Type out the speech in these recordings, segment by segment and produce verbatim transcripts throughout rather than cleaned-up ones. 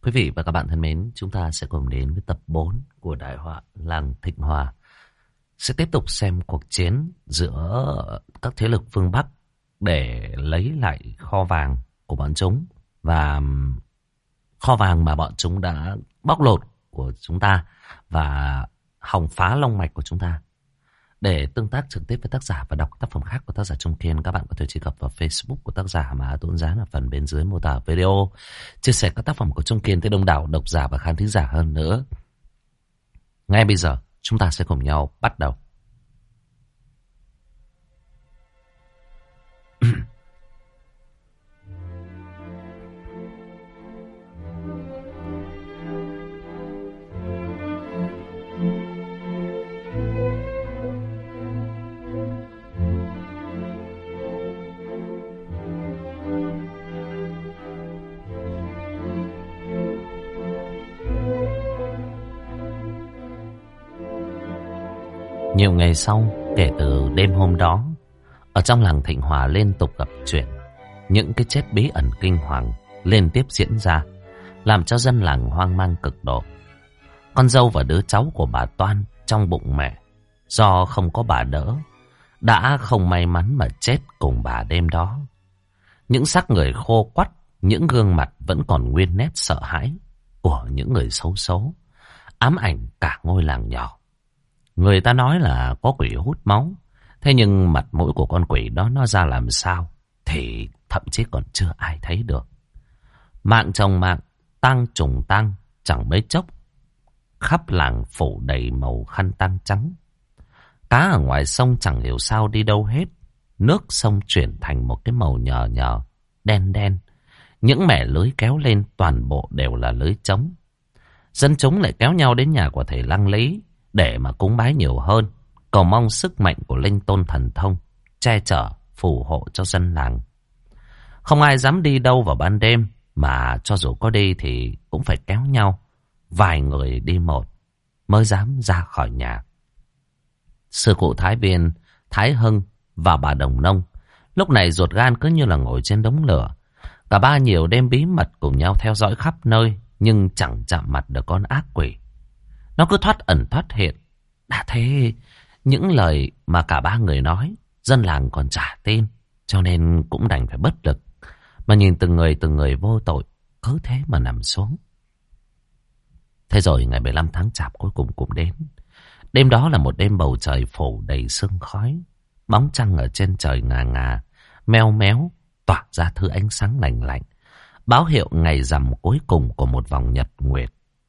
Quý vị và các bạn thân mến, chúng ta sẽ cùng đến với tập bốn của đại họa Làng Thịnh Hòa. Sẽ tiếp tục xem cuộc chiến giữa các thế lực phương Bắc để lấy lại kho vàng của bọn chúng. Và kho vàng mà bọn chúng đã bóc lột của chúng ta và hòng phá long mạch của chúng ta. Để tương tác trực tiếp với tác giả và đọc tác phẩm khác của tác giả Trung Kiên, các bạn có thể truy cập vào Facebook của tác giả mà Tuấn Gián ở phần bên dưới mô tả video, chia sẻ các tác phẩm của Trung Kiên tới đông đảo độc giả và khán thính giả hơn nữa. Ngay bây giờ, chúng ta sẽ cùng nhau bắt đầu. Nhiều ngày sau, kể từ đêm hôm đó, ở trong làng Thịnh Hòa liên tục gặp chuyện. Những cái chết bí ẩn kinh hoàng liên tiếp diễn ra, làm cho dân làng hoang mang cực độ. Con dâu và đứa cháu của bà Toan trong bụng mẹ, do không có bà đỡ, đã không may mắn mà chết cùng bà đêm đó. Những xác người khô quắt, những gương mặt vẫn còn nguyên nét sợ hãi của những người xấu số, ám ảnh cả ngôi làng nhỏ. Người ta nói là có quỷ hút máu, thế nhưng mặt mũi của con quỷ đó nó ra làm sao thì thậm chí còn chưa ai thấy được. Mạng chồng mạng, tang trùng tang, chẳng mấy chốc khắp làng phủ đầy màu khăn tang trắng. Cá ở ngoài sông chẳng hiểu sao đi đâu hết, nước sông chuyển thành một cái màu nhờ nhờ, đen đen. Những mẻ lưới kéo lên toàn bộ đều là lưới trống. Dân chúng lại kéo nhau đến nhà của thầy Lăng Lý để mà cúng bái nhiều hơn, cầu mong sức mạnh của linh tôn thần thông che chở phù hộ cho dân làng. Không ai dám đi đâu vào ban đêm, mà cho dù có đi thì cũng phải kéo nhau vài người đi một mới dám ra khỏi nhà. Sư cụ Thái Viên, Thái Hưng và bà Đồng Nông lúc này ruột gan cứ như là ngồi trên đống lửa. Cả ba nhiều đêm bí mật cùng nhau theo dõi khắp nơi, nhưng chẳng chạm mặt được con ác quỷ. Nó cứ thoát ẩn thoát hiện. Đã thế, những lời mà cả ba người nói, dân làng còn chả tin, cho nên cũng đành phải bất lực, mà nhìn từng người từng người vô tội, cứ thế mà nằm xuống. Thế rồi ngày mười lăm tháng Chạp cuối cùng cũng đến. Đêm đó là một đêm bầu trời phủ đầy sương khói, bóng trăng ở trên trời ngà ngà, meo méo, tỏa ra thứ ánh sáng lành lạnh, báo hiệu ngày rằm cuối cùng của một vòng nhật nguyệt.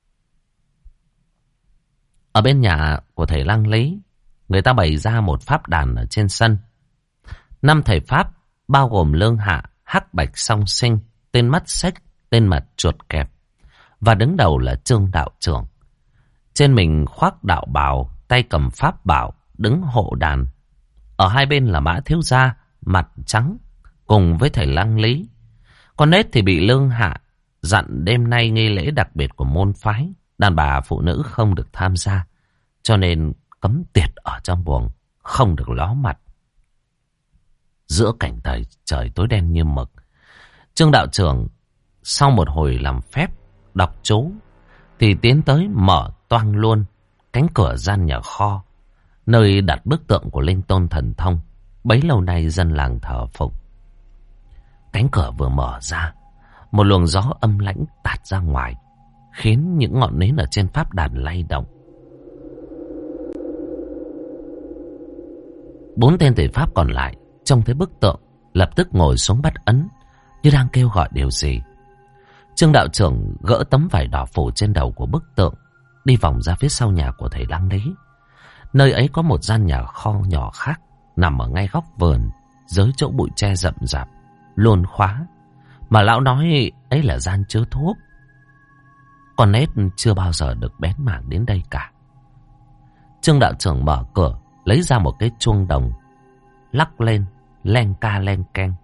Ở bên nhà của thầy Lăng Lý, người ta bày ra một pháp đàn ở trên sân. Năm thầy pháp bao gồm Lương Hạ, Hắc Bạch Song Sinh, tên Mắt Xếch, tên Mật Chuột Kẹp, và đứng đầu là Trương Đạo Trưởng. Trên mình khoác đạo bào, tay cầm pháp bảo, đứng hộ đàn. Ở hai bên là Mã Thiếu Gia, mặt trắng, cùng với thầy Lăng Lý. Con nết thì bị Lương Hạ dặn đêm nay nghi lễ đặc biệt của môn phái, đàn bà phụ nữ không được tham gia, cho nên cấm tiệt ở trong buồng, không được ló mặt. Giữa cảnh trời, trời tối đen như mực, Trương Đạo Trưởng sau một hồi làm phép đọc chú thì tiến tới mở toang luôn cánh cửa gian nhà kho, nơi đặt bức tượng của linh tôn thần thông bấy lâu nay dân làng thờ phụng. Cánh cửa vừa mở ra, một luồng gió âm lãnh tạt ra ngoài, khiến những ngọn nến ở trên pháp đàn lay động. Bốn tên thầy pháp còn lại trông thấy bức tượng, lập tức ngồi xuống bắt ấn, như đang kêu gọi điều gì. Trương Đạo Trưởng gỡ tấm vải đỏ phủ trên đầu của bức tượng, đi vòng ra phía sau nhà của thầy Lăng Lý. Nơi ấy có một gian nhà kho nhỏ khác, nằm ở ngay góc vườn, dưới chỗ bụi tre rậm rạp, luôn khóa, mà lão nói ấy là gian chứa thuốc. Con nết chưa bao giờ được bén mảng đến đây cả. Trương Đạo Trưởng mở cửa, lấy ra một cái chuông đồng, lắc lên, len ca len keng.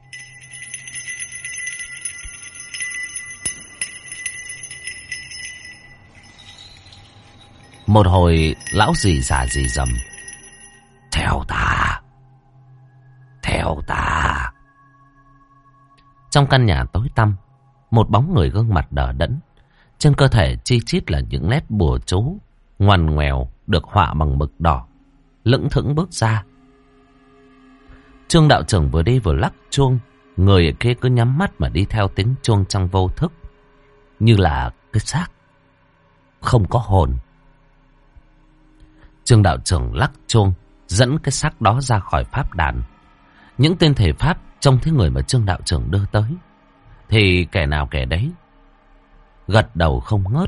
Một hồi lão rì rà rì rầm: theo ta, theo ta. Trong căn nhà tối tăm, một bóng người gương mặt đờ đẫn Trên cơ thể chi chít là những nét bùa chú ngoằn ngoèo được họa bằng mực đỏ, lững thững bước ra. Trương đạo trưởng vừa đi vừa lắc chuông, người ở kia cứ nhắm mắt mà đi theo tiếng chuông trong vô thức, như là cái xác không có hồn. Trương đạo trưởng lắc chuông dẫn cái xác đó ra khỏi pháp đàn. Những tên thể pháp trông thấy người mà Trương đạo trưởng đưa tới thì kẻ nào kẻ đấy gật đầu không ngớt.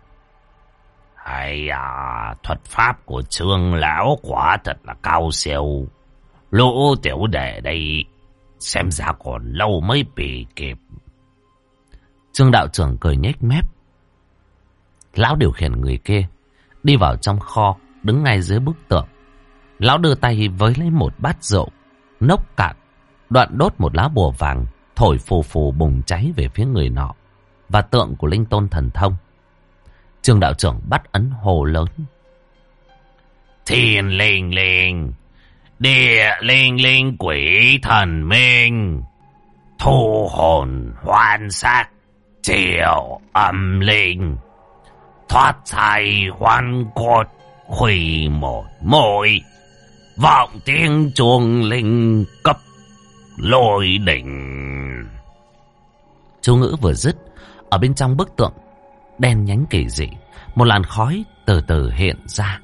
Hay à, thuật pháp của Trương lão quả thật là cao siêu. Lũ tiểu đệ đây xem ra còn lâu mới bị kịp. Trương đạo trưởng cười nhếch mép. Lão điều khiển người kia đi vào trong kho, đứng ngay dưới bức tượng. Lão đưa tay với lấy một bát rượu, nốc cạn, đoạn đốt một lá bùa vàng, thổi phù phù bùng cháy về phía người nọ và tượng của Linh Tôn Thần Thông. Trương đạo trưởng bắt ấn hồ lớn. Thiên linh linh, địa linh linh, quỷ thần minh, thu hồn hoan xác, triệu âm linh, thoát thai hoan cốt, khuy một môi, vọng tiếng chuông linh cấp lôi đỉnh. Chú ngữ vừa dứt, ở bên trong bức tượng đen nhánh kỳ dị, một làn khói từ từ hiện ra.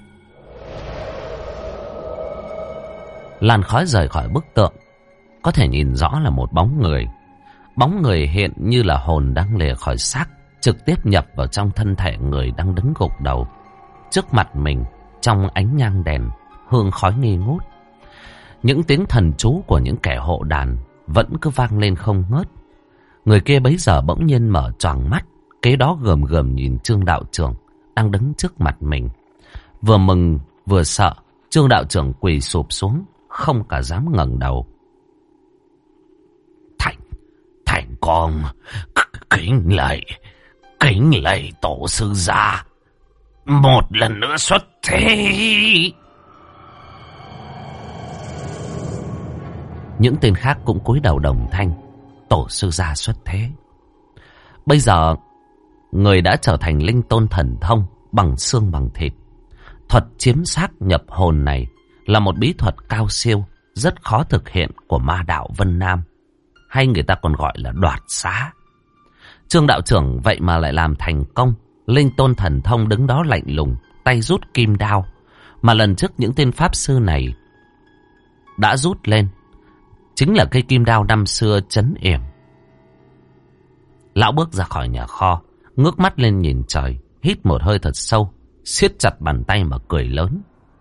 Làn khói rời khỏi bức tượng, có thể nhìn rõ là một bóng người. Bóng người hiện như là hồn đang lìa khỏi xác, trực tiếp nhập vào trong thân thể người đang đứng gục đầu trước mặt mình. Trong ánh nhang đèn, hương khói nghi ngút, những tiếng thần chú của những kẻ hộ đàn vẫn cứ vang lên không ngớt. Người kia bấy giờ bỗng nhiên mở choàng mắt, kế đó gườm gườm nhìn Trương đạo trưởng đang đứng trước mặt mình. Vừa mừng vừa sợ, Trương đạo trưởng quỳ sụp xuống, không cả dám ngẩng đầu. Thành, thành con kính lạy, kính lạy tổ sư gia, một lần nữa xuất thế. Những tên khác cũng cúi đầu đồng thanh. Tổ sư gia xuất thế. Bây giờ người đã trở thành Linh Tôn Thần Thông, bằng xương bằng thịt. Thuật chiếm xác nhập hồn này là một bí thuật cao siêu, rất khó thực hiện của ma đạo Vân Nam, hay người ta còn gọi là đoạt xá. Trương đạo trưởng vậy mà lại làm thành công. Linh Tôn Thần Thông đứng đó lạnh lùng, tay rút kim đao, mà lần trước những tên pháp sư này đã rút lên chính là cây kim đao năm xưa trấn yểm. Lão bước ra khỏi nhà kho, ngước mắt lên nhìn trời, hít một hơi thật sâu, siết chặt bàn tay mà cười lớn.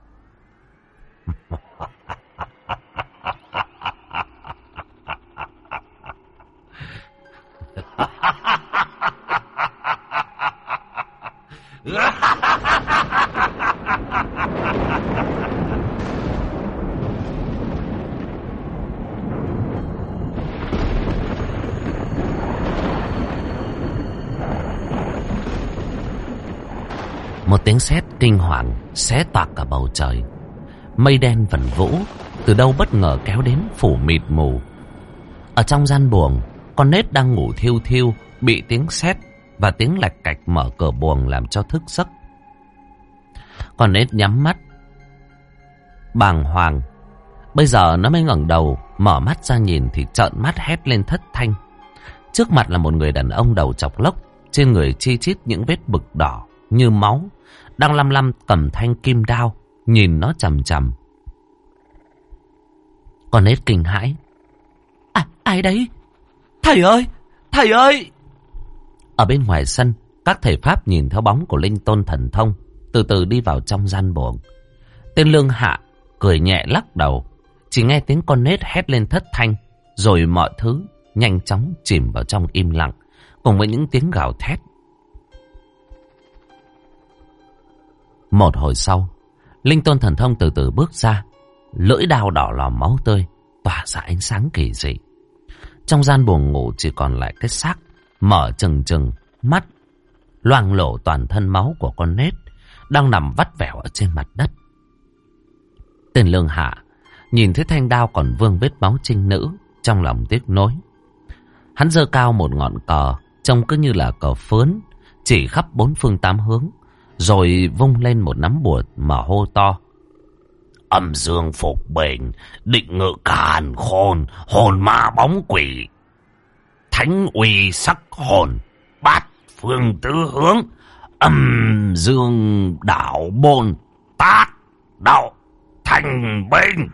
Một tiếng sét kinh hoàng xé toạc cả bầu trời. Mây đen vần vũ từ đâu bất ngờ kéo đến phủ mịt mù. Ở trong gian buồng, con nết đang ngủ thiêu thiêu bị tiếng sét và tiếng lạch cạch mở cửa buồng làm cho thức giấc. Con nết nhắm mắt bàng hoàng. Bây giờ nó mới ngẩng đầu, mở mắt ra nhìn thì trợn mắt hét lên thất thanh. Trước mặt là một người đàn ông đầu chọc lốc, trên người chi chít những vết bực đỏ như máu, đang lăm lăm cầm thanh kim đao nhìn nó chằm chằm. Con nết kinh hãi. À, ai đấy? Thầy ơi, thầy ơi! Ở bên ngoài sân, các thầy pháp nhìn theo bóng của Linh Tôn Thần Thông từ từ đi vào trong gian buồng. Tên Lương Hạ cười nhẹ lắc đầu, chỉ nghe tiếng con nết hét lên thất thanh, rồi mọi thứ nhanh chóng chìm vào trong im lặng, cùng với những tiếng gào thét. Một hồi sau, Linh Tôn Thần Thông từ từ bước ra, lưỡi đao đỏ lòm máu tươi, tỏa ra ánh sáng kỳ dị. Trong gian buồng ngủ chỉ còn lại cái xác mở trừng trừng, mắt loang lổ toàn thân máu của con nết đang nằm vắt vẻo ở trên mặt đất. Tên Lương Hạ nhìn thấy thanh đao còn vương vết máu trinh nữ, trong lòng tiếc nối. Hắn giơ cao một ngọn cờ, trông cứ như là cờ phướn, chỉ khắp bốn phương tám hướng, rồi vung lên một nắm bùa mà hô to. Âm dương phục bình, định ngự càn khôn, hồn ma bóng quỷ. Thánh uy sắc hồn, bát phương tứ hướng, âm dương đảo bồn tác đạo thành binh.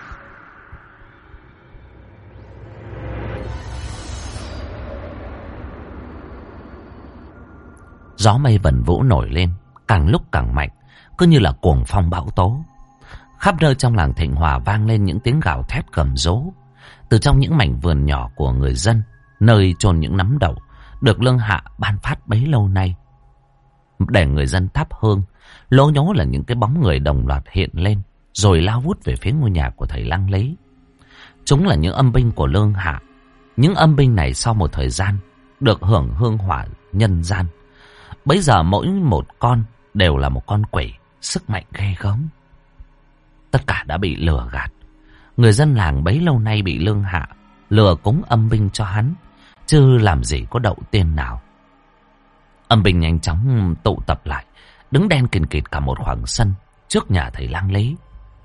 Gió mây vần vũ nổi lên, càng lúc càng mạnh, cứ như là cuồng phong bão tố. Khắp nơi trong làng Thịnh Hòa vang lên những tiếng gào thét gầm rú. Từ trong những mảnh vườn nhỏ của người dân, nơi chôn những nắm đậu được Lương Hạ ban phát bấy lâu nay, để người dân thắp hương, lố nhố là những cái bóng người đồng loạt hiện lên, rồi lao vút về phía ngôi nhà của thầy Lăng Lý. Chúng là những âm binh của Lương Hạ. Những âm binh này sau một thời gian được hưởng hương hỏa nhân gian, bấy giờ mỗi một con đều là một con quỷ, sức mạnh ghê gớm. Tất cả đã bị lừa gạt. Người dân làng bấy lâu nay bị Lương Hạ lừa cúng âm binh cho hắn, chứ làm gì có đậu tiên nào. Âm binh nhanh chóng tụ tập lại, đứng đen kìn kịt cả một khoảng sân trước nhà thầy Lăng Lý.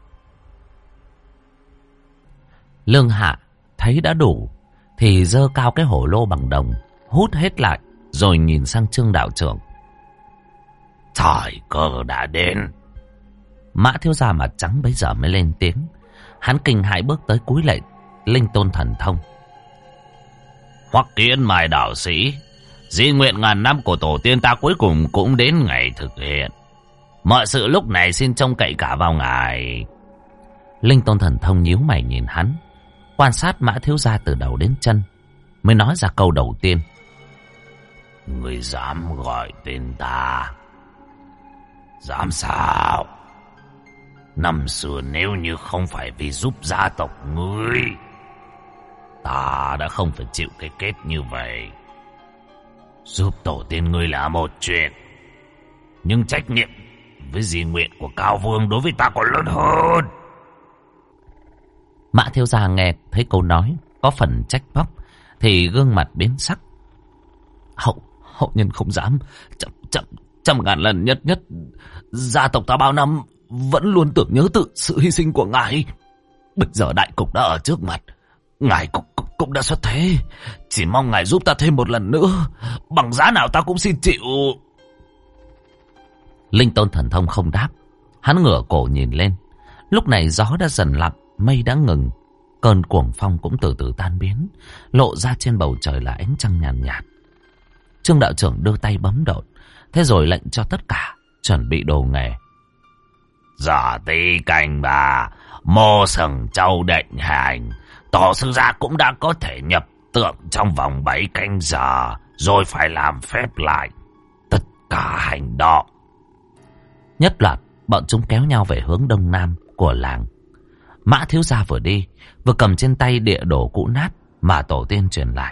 Lương Hạ thấy đã đủ thì giơ cao cái hổ lô bằng đồng, hút hết lại, rồi nhìn sang Trương đạo trưởng. Thời cơ đã đến. Mã thiếu gia mặt trắng bấy giờ mới lên tiếng. Hắn kinh hãi bước tới cúi lạy Linh Tôn Thần Thông. Hoắc Kiến Mai đạo sĩ, di nguyện ngàn năm của tổ tiên ta cuối cùng cũng đến ngày thực hiện. Mọi sự lúc này xin trông cậy cả vào ngài. Linh Tôn Thần Thông nhíu mày nhìn hắn, quan sát Mã thiếu gia từ đầu đến chân, mới nói ra câu đầu tiên. Người dám gọi tên ta? Dám sao? Năm xưa nếu như không phải vì giúp gia tộc ngươi, ta đã không phải chịu cái kết như vậy. Giúp tổ tiên ngươi là một chuyện, nhưng trách nhiệm với di nguyện của Cao Vương đối với ta còn lớn hơn. Mã thiếu gia nghe thấy câu nói có phần trách móc thì gương mặt biến sắc. Hậu hậu nhân không dám, trăm trăm trăm ngàn lần nhất nhất gia tộc ta bao năm vẫn luôn tưởng nhớ tự sự hy sinh của ngài. Bây giờ đại cục đã ở trước mặt, ngài cũng, cũng, cũng đã xuất thế, chỉ mong ngài giúp ta thêm một lần nữa, bằng giá nào ta cũng xin chịu. Linh Tôn Thần Thông không đáp. Hắn ngửa cổ nhìn lên. Lúc này gió đã dần lặng, mây đã ngừng, cơn cuồng phong cũng từ từ tan biến, lộ ra trên bầu trời là ánh trăng nhàn nhạt, nhạt. Trương đạo trưởng đưa tay bấm đột, thế rồi lệnh cho tất cả chuẩn bị đồ nghề. Giờ tí canh bà, mô sừng châu định hành, tổ sư gia cũng đã có thể nhập tượng trong vòng bảy canh giờ, rồi phải làm phép lại tất cả hành động. Nhất loạt bọn chúng kéo nhau về hướng đông nam của làng. Mã thiếu gia vừa đi vừa cầm trên tay địa đồ cũ nát mà tổ tiên truyền lại.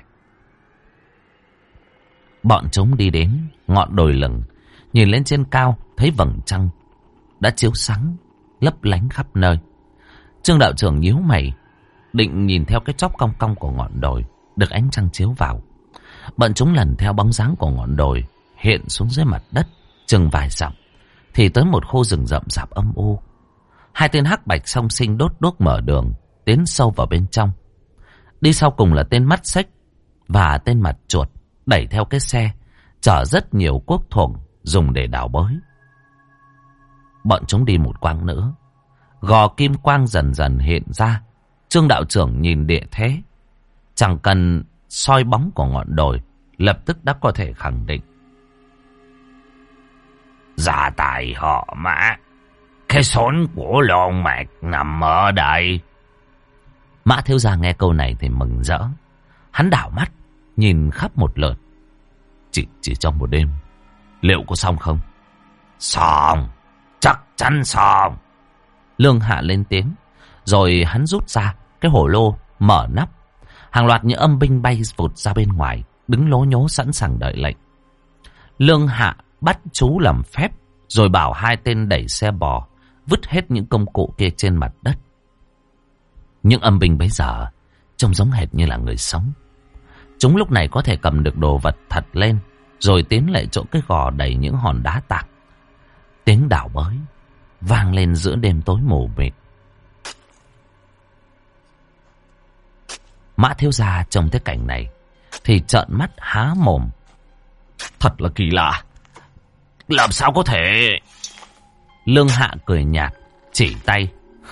Bọn chúng đi đến ngọn đồi lửng, nhìn lên trên cao thấy vầng trăng đã chiếu sáng lấp lánh khắp nơi. Trương đạo trưởng nhíu mày, định nhìn theo cái chóp cong cong của ngọn đồi được ánh trăng chiếu vào. Bọn chúng lần theo bóng dáng của ngọn đồi hiện xuống dưới mặt đất chừng vài dặm thì tới một khu rừng rậm rạp âm u. Hai tên hắc bạch song sinh đốt đuốc mở đường tiến sâu vào bên trong. Đi sau cùng là tên mắt xích và tên mặt chuột đẩy theo cái xe chở rất nhiều cuốc thuồng dùng để đào bới. Bọn chúng đi một quãng nữa, gò kim quang dần dần hiện ra. Trương đạo trưởng nhìn địa thế, chẳng cần soi bóng của ngọn đồi, lập tức đã có thể khẳng định. Gia tài họ Mã, cái xốn của lon mạch nằm ở đây. Mã thiếu gia nghe câu này thì mừng rỡ. Hắn đảo mắt nhìn khắp một lượt. Chỉ, chỉ trong một đêm, liệu có xong không? Xong, chắc chắn xong. Lương Hạ lên tiếng, rồi hắn rút ra cái hổ lô, mở nắp. Hàng loạt những âm binh bay vụt ra bên ngoài, đứng lố nhố sẵn sàng đợi lệnh. Lương Hạ bắt chú làm phép, rồi bảo hai tên đẩy xe bò, vứt hết những công cụ kia trên mặt đất. Những âm binh bấy giờ trông giống hệt như là người sống. Chúng lúc này có thể cầm được đồ vật thật lên, rồi tiến lại chỗ cái gò đầy những hòn đá tảng. Tiếng đào bới vang lên giữa đêm tối mù mịt. Mã thiếu gia trông thấy cảnh này thì trợn mắt há mồm. Thật là kỳ lạ. Làm sao có thể? Lương Hạ cười nhạt, chỉ tay.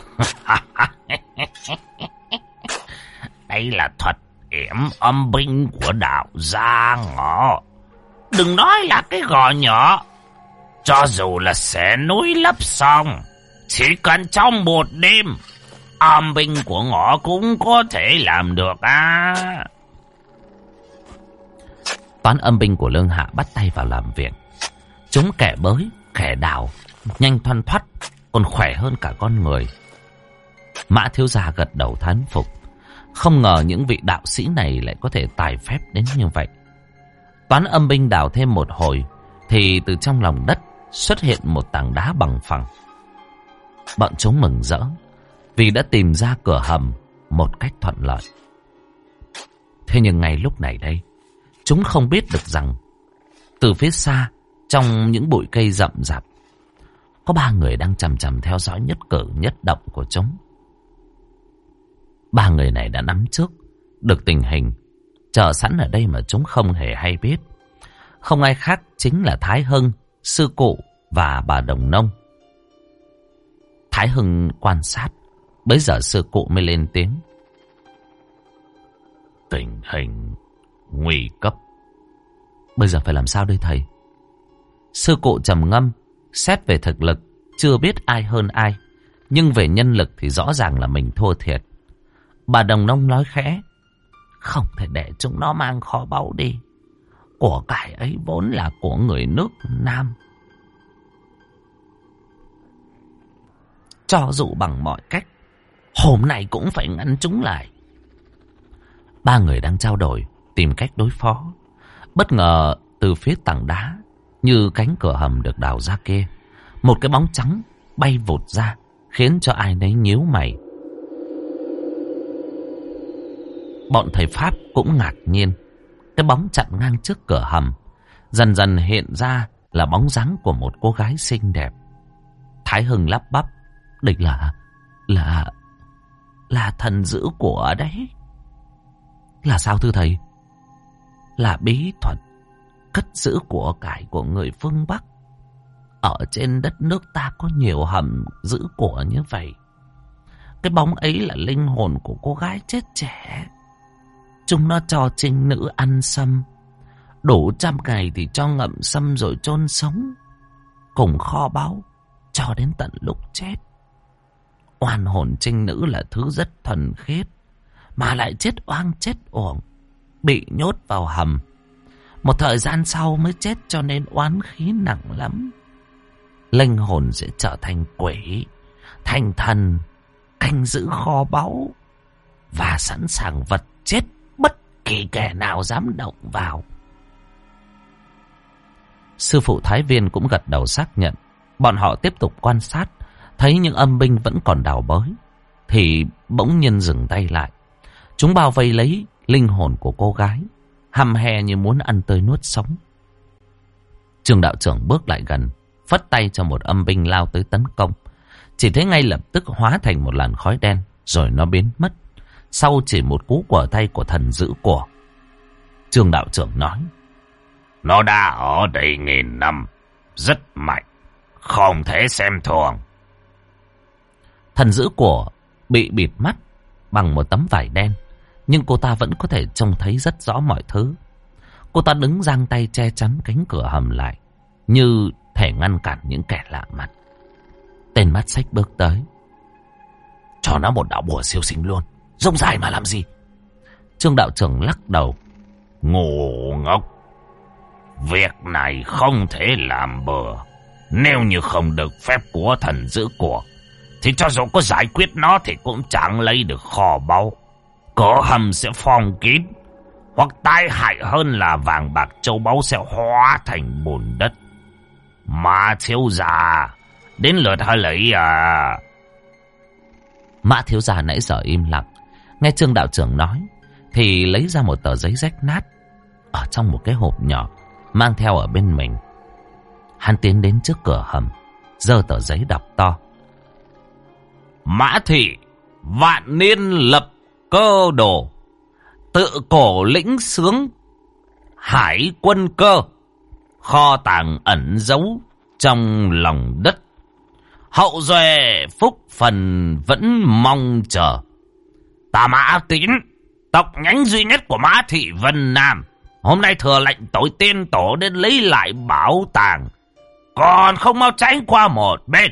Đây là thuật yểm âm binh của đạo gia ngọ. Đừng nói là cái gò nhỏ. Cho dù là xẻ núi lấp sông, chỉ cần trong một đêm, âm binh của ngọ cũng có thể làm được á. Toán âm binh của Lương Hạ bắt tay vào làm việc. Chúng kẻ bới, kẻ đào, nhanh thoăn thoắt, còn khỏe hơn cả con người. Mã thiếu gia gật đầu thán phục. Không ngờ những vị đạo sĩ này lại có thể tài phép đến như vậy. Toán âm binh đào thêm một hồi, thì từ trong lòng đất xuất hiện một tảng đá bằng phẳng. Bọn chúng mừng rỡ vì đã tìm ra cửa hầm một cách thuận lợi. Thế nhưng ngay lúc này đây, chúng không biết được rằng từ phía xa, trong những bụi cây rậm rạp, có ba người đang chằm chằm theo dõi nhất cử nhất động của chúng. Ba người này đã nắm trước được tình hình, chờ sẵn ở đây mà chúng không hề hay biết. Không ai khác chính là Thái Hưng, sư cụ và bà Đồng Nông. Thái Hưng quan sát, bấy giờ sư cụ mới lên tiếng. Tình hình nguy cấp. Bây giờ phải làm sao đây thầy? Sư cụ trầm ngâm, xét về thực lực chưa biết ai hơn ai, nhưng về nhân lực thì rõ ràng là mình thua thiệt. Bà Đồng Nông nói khẽ. Không thể để chúng nó mang kho báu đi. Của cải ấy vốn là của người nước Nam. Cho dù bằng mọi cách, hôm nay cũng phải ngăn chúng lại. Ba người đang trao đổi, tìm cách đối phó. Bất ngờ từ phía tảng đá, như cánh cửa hầm được đào ra kia, một cái bóng trắng bay vụt ra, khiến cho ai nấy nhíu mày. Bọn thầy Pháp cũng ngạc nhiên. Cái bóng chặn ngang trước cửa hầm dần dần hiện ra là bóng dáng của một cô gái xinh đẹp. Thái Hưng lắp bắp. Đây là... là... là thần dữ của đấy. Là sao thưa thầy? Là bí thuật cất giữ của cải của người phương Bắc. Ở trên đất nước ta có nhiều hầm giữ của như vậy. Cái bóng ấy là linh hồn của cô gái chết trẻ. Chúng nó cho trinh nữ ăn sâm. Đủ trăm ngày thì cho ngậm sâm rồi chôn sống. Cùng kho báu cho đến tận lúc chết. Oan hồn trinh nữ là thứ rất thuần khiết, mà lại chết oang chết uổng, bị nhốt vào hầm. Một thời gian sau mới chết, cho nên oán khí nặng lắm. Linh hồn sẽ trở thành quỷ, thành thần, canh giữ kho báu và sẵn sàng vật chết bất kỳ kẻ nào dám động vào. Sư phụ Thái Viên cũng gật đầu xác nhận. Bọn họ tiếp tục quan sát, thấy những âm binh vẫn còn đào bới, thì bỗng nhiên dừng tay lại. Chúng bao vây lấy linh hồn của cô gái, hăm he như muốn ăn tươi nuốt sống. Trương đạo trưởng bước lại gần, phất tay cho một âm binh lao tới tấn công. Chỉ thấy ngay lập tức hóa thành một làn khói đen, rồi nó biến mất. Sau chỉ một cú quở tay của thần giữ của. Trương đạo trưởng nói. Nó đã ở đây nghìn năm, rất mạnh, không thể xem thường. Thần giữ của bị bịt mắt bằng một tấm vải đen, nhưng cô ta vẫn có thể trông thấy rất rõ mọi thứ. Cô ta đứng giang tay che chắn cánh cửa hầm lại, như thể ngăn cản những kẻ lạ mặt. Tên mắt xích bước tới. Cho nó một đạo bùa siêu sinh luôn, rông dài mà làm gì? Trương đạo trưởng lắc đầu. Ngu ngốc, việc này không thể làm bừa. Nếu như không được phép của thần giữ của, thì cho dù có giải quyết nó thì cũng chẳng lấy được kho báu. Cửa hầm sẽ phong kín, hoặc tai hại hơn là vàng bạc châu báu sẽ hóa thành bùn đất. Mã thiếu gia, đến lượt hơi lấy à? Mã thiếu gia nãy giờ im lặng, nghe Trương đạo trưởng nói thì lấy ra một tờ giấy rách nát. Ở trong một cái hộp nhỏ mang theo ở bên mình. Hắn tiến đến trước cửa hầm, giơ tờ giấy đọc to: Mã Thị vạn niên lập cơ đồ, tự cổ lĩnh sướng hải quân cơ, kho tàng ẩn giấu trong lòng đất, hậu duệ phúc phần vẫn mong chờ. Ta Mã Tín, tộc nhánh duy nhất của Mã Thị Vân Nam, hôm nay thừa lệnh tối tiên tổ đến lấy lại bảo tàng, còn không mau tránh qua một bên.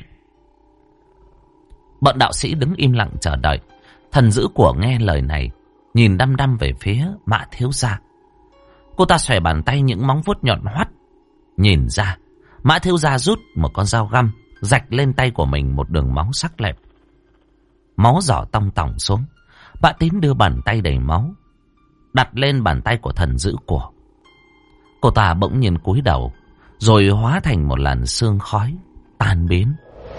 Bọn đạo sĩ đứng im lặng chờ đợi. Thần giữ của nghe lời này, nhìn đăm đăm về phía Mã thiếu gia. Cô ta xòe bàn tay, những móng vuốt nhọn hoắt. Nhìn ra, Mã thiếu gia rút một con dao găm, rạch lên tay của mình một đường máu sắc lẹm. Máu giỏ tong tỏng xuống. Bá Tín đưa bàn tay đầy máu đặt lên bàn tay của thần giữ của. Cô ta bỗng nhiên cúi đầu, rồi hóa thành một làn sương khói tan biến.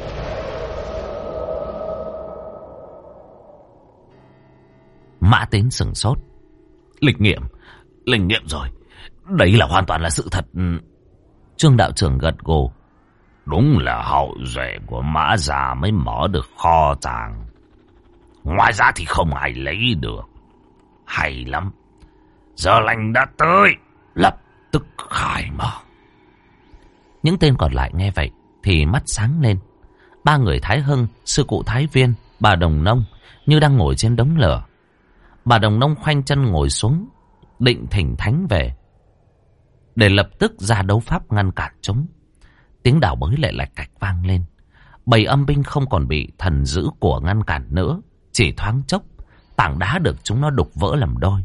Mã Tín sửng sốt. Linh nghiệm, linh nghiệm rồi. Đấy là hoàn toàn là sự thật. Trương đạo trưởng gật gù. Đúng là hậu duệ của Mã già mới mở được kho tàng, ngoài ra thì không ai lấy được. Hay lắm. Giờ lành đã tới, lập tức khai mở. Những tên còn lại nghe vậy thì mắt sáng lên. Ba người Thái Hưng, sư cụ Thái Viên, bà Đồng Nông như đang ngồi trên đống lửa. Bà Đồng Nông khoanh chân ngồi xuống, định thỉnh thánh về để lập tức ra đấu pháp ngăn cản chúng. Tiếng đào bới lại lạch cạch vang lên. Bầy âm binh không còn bị thần giữ của ngăn cản nữa. Chỉ thoáng chốc, tảng đá được chúng nó đục vỡ làm đôi.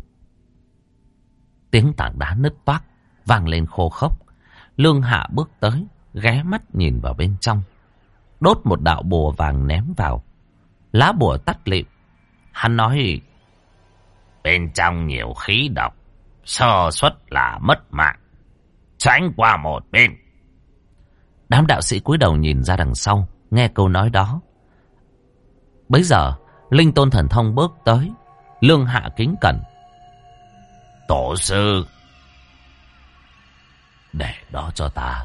Tiếng tảng đá nứt toác vang lên khô khốc. Lương Hạ bước tới, ghé mắt nhìn vào bên trong, đốt một đạo bùa vàng ném vào. Lá bùa tắt lịm. Hắn nói: Bên trong nhiều khí độc, sơ suất là mất mạng, tránh qua một bên. Đám đạo sĩ cúi đầu nhìn ra đằng sau, nghe câu nói đó. Bấy giờ Linh Tôn Thần Thông bước tới. Lương Hạ kính cẩn: Tổ sư, để đó cho ta.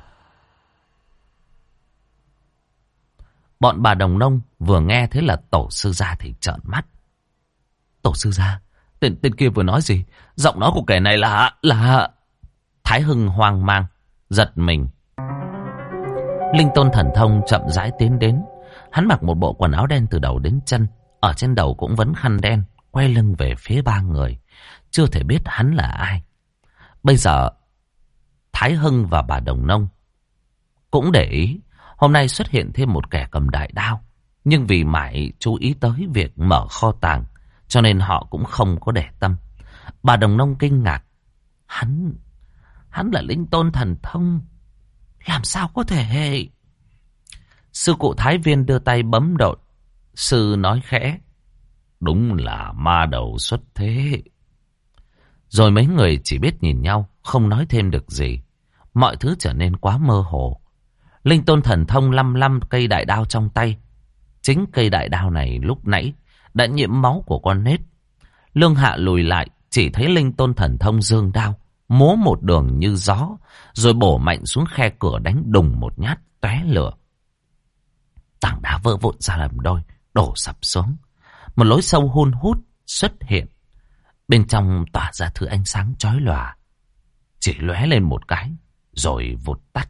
Bọn bà Đồng Nông vừa nghe thấy là tổ sư gia thì trợn mắt. Tổ sư gia? Tên, tên kia vừa nói gì? Giọng nói của kẻ này là... là... Thái Hưng hoang mang, giật mình. Linh Tôn Thần Thông chậm rãi tiến đến. Hắn mặc một bộ quần áo đen từ đầu đến chân, ở trên đầu cũng vấn khăn đen, quay lưng về phía ba người, chưa thể biết hắn là ai. Bây giờ Thái Hưng và bà Đồng Nông cũng để ý hôm nay xuất hiện thêm một kẻ cầm đại đao, nhưng vì mãi chú ý tới việc mở kho tàng cho nên họ cũng không có để tâm. Bà Đồng Nông kinh ngạc: Hắn, hắn là Linh Tôn Thần Thông, làm sao có thể? Sư cụ Thái Viên đưa tay bấm đột. Sư nói khẽ: Đúng là ma đầu xuất thế. Rồi mấy người chỉ biết nhìn nhau, không nói thêm được gì. Mọi thứ trở nên quá mơ hồ. Linh Tôn Thần Thông lăm lăm cây đại đao trong tay. Chính cây đại đao này lúc nãy đã nhiễm máu của con nết. Lương Hạ lùi lại, chỉ thấy Linh Tôn Thần Thông giương đao, múa một đường như gió, rồi bổ mạnh xuống khe cửa, đánh đùng một nhát tóe lửa. Tảng đá vỡ vụn ra làm đôi, đổ sập xuống. Một lối sâu hun hút xuất hiện. Bên trong tỏa ra thứ ánh sáng chói lòa, chỉ lóe lên một cái rồi vụt tắt.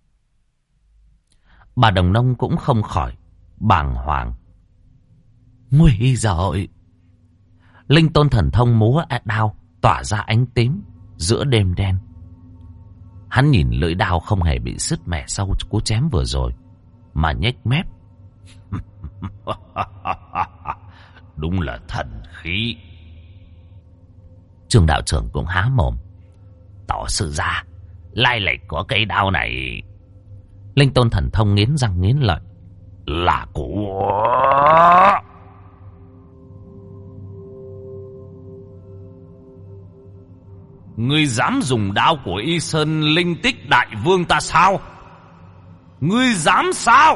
Bà Đồng Nông cũng không khỏi bàng hoàng. Nguy rồi! Linh Tôn Thần Thông múa đao tỏa ra ánh tím giữa đêm đen. Hắn nhìn lưỡi đao không hề bị sứt mẻ sau cú chém vừa rồi, mà nhếch mép. Đúng là thần khí. Trương đạo trưởng cũng há mồm: Tổ sư gia, lai lịch của cây đao này. Linh Tôn Thần Thông nghiến răng nghiến lợi: Là của... Ngươi dám dùng đao của Y Sơn Linh Tích Đại Vương ta sao? Ngươi dám sao?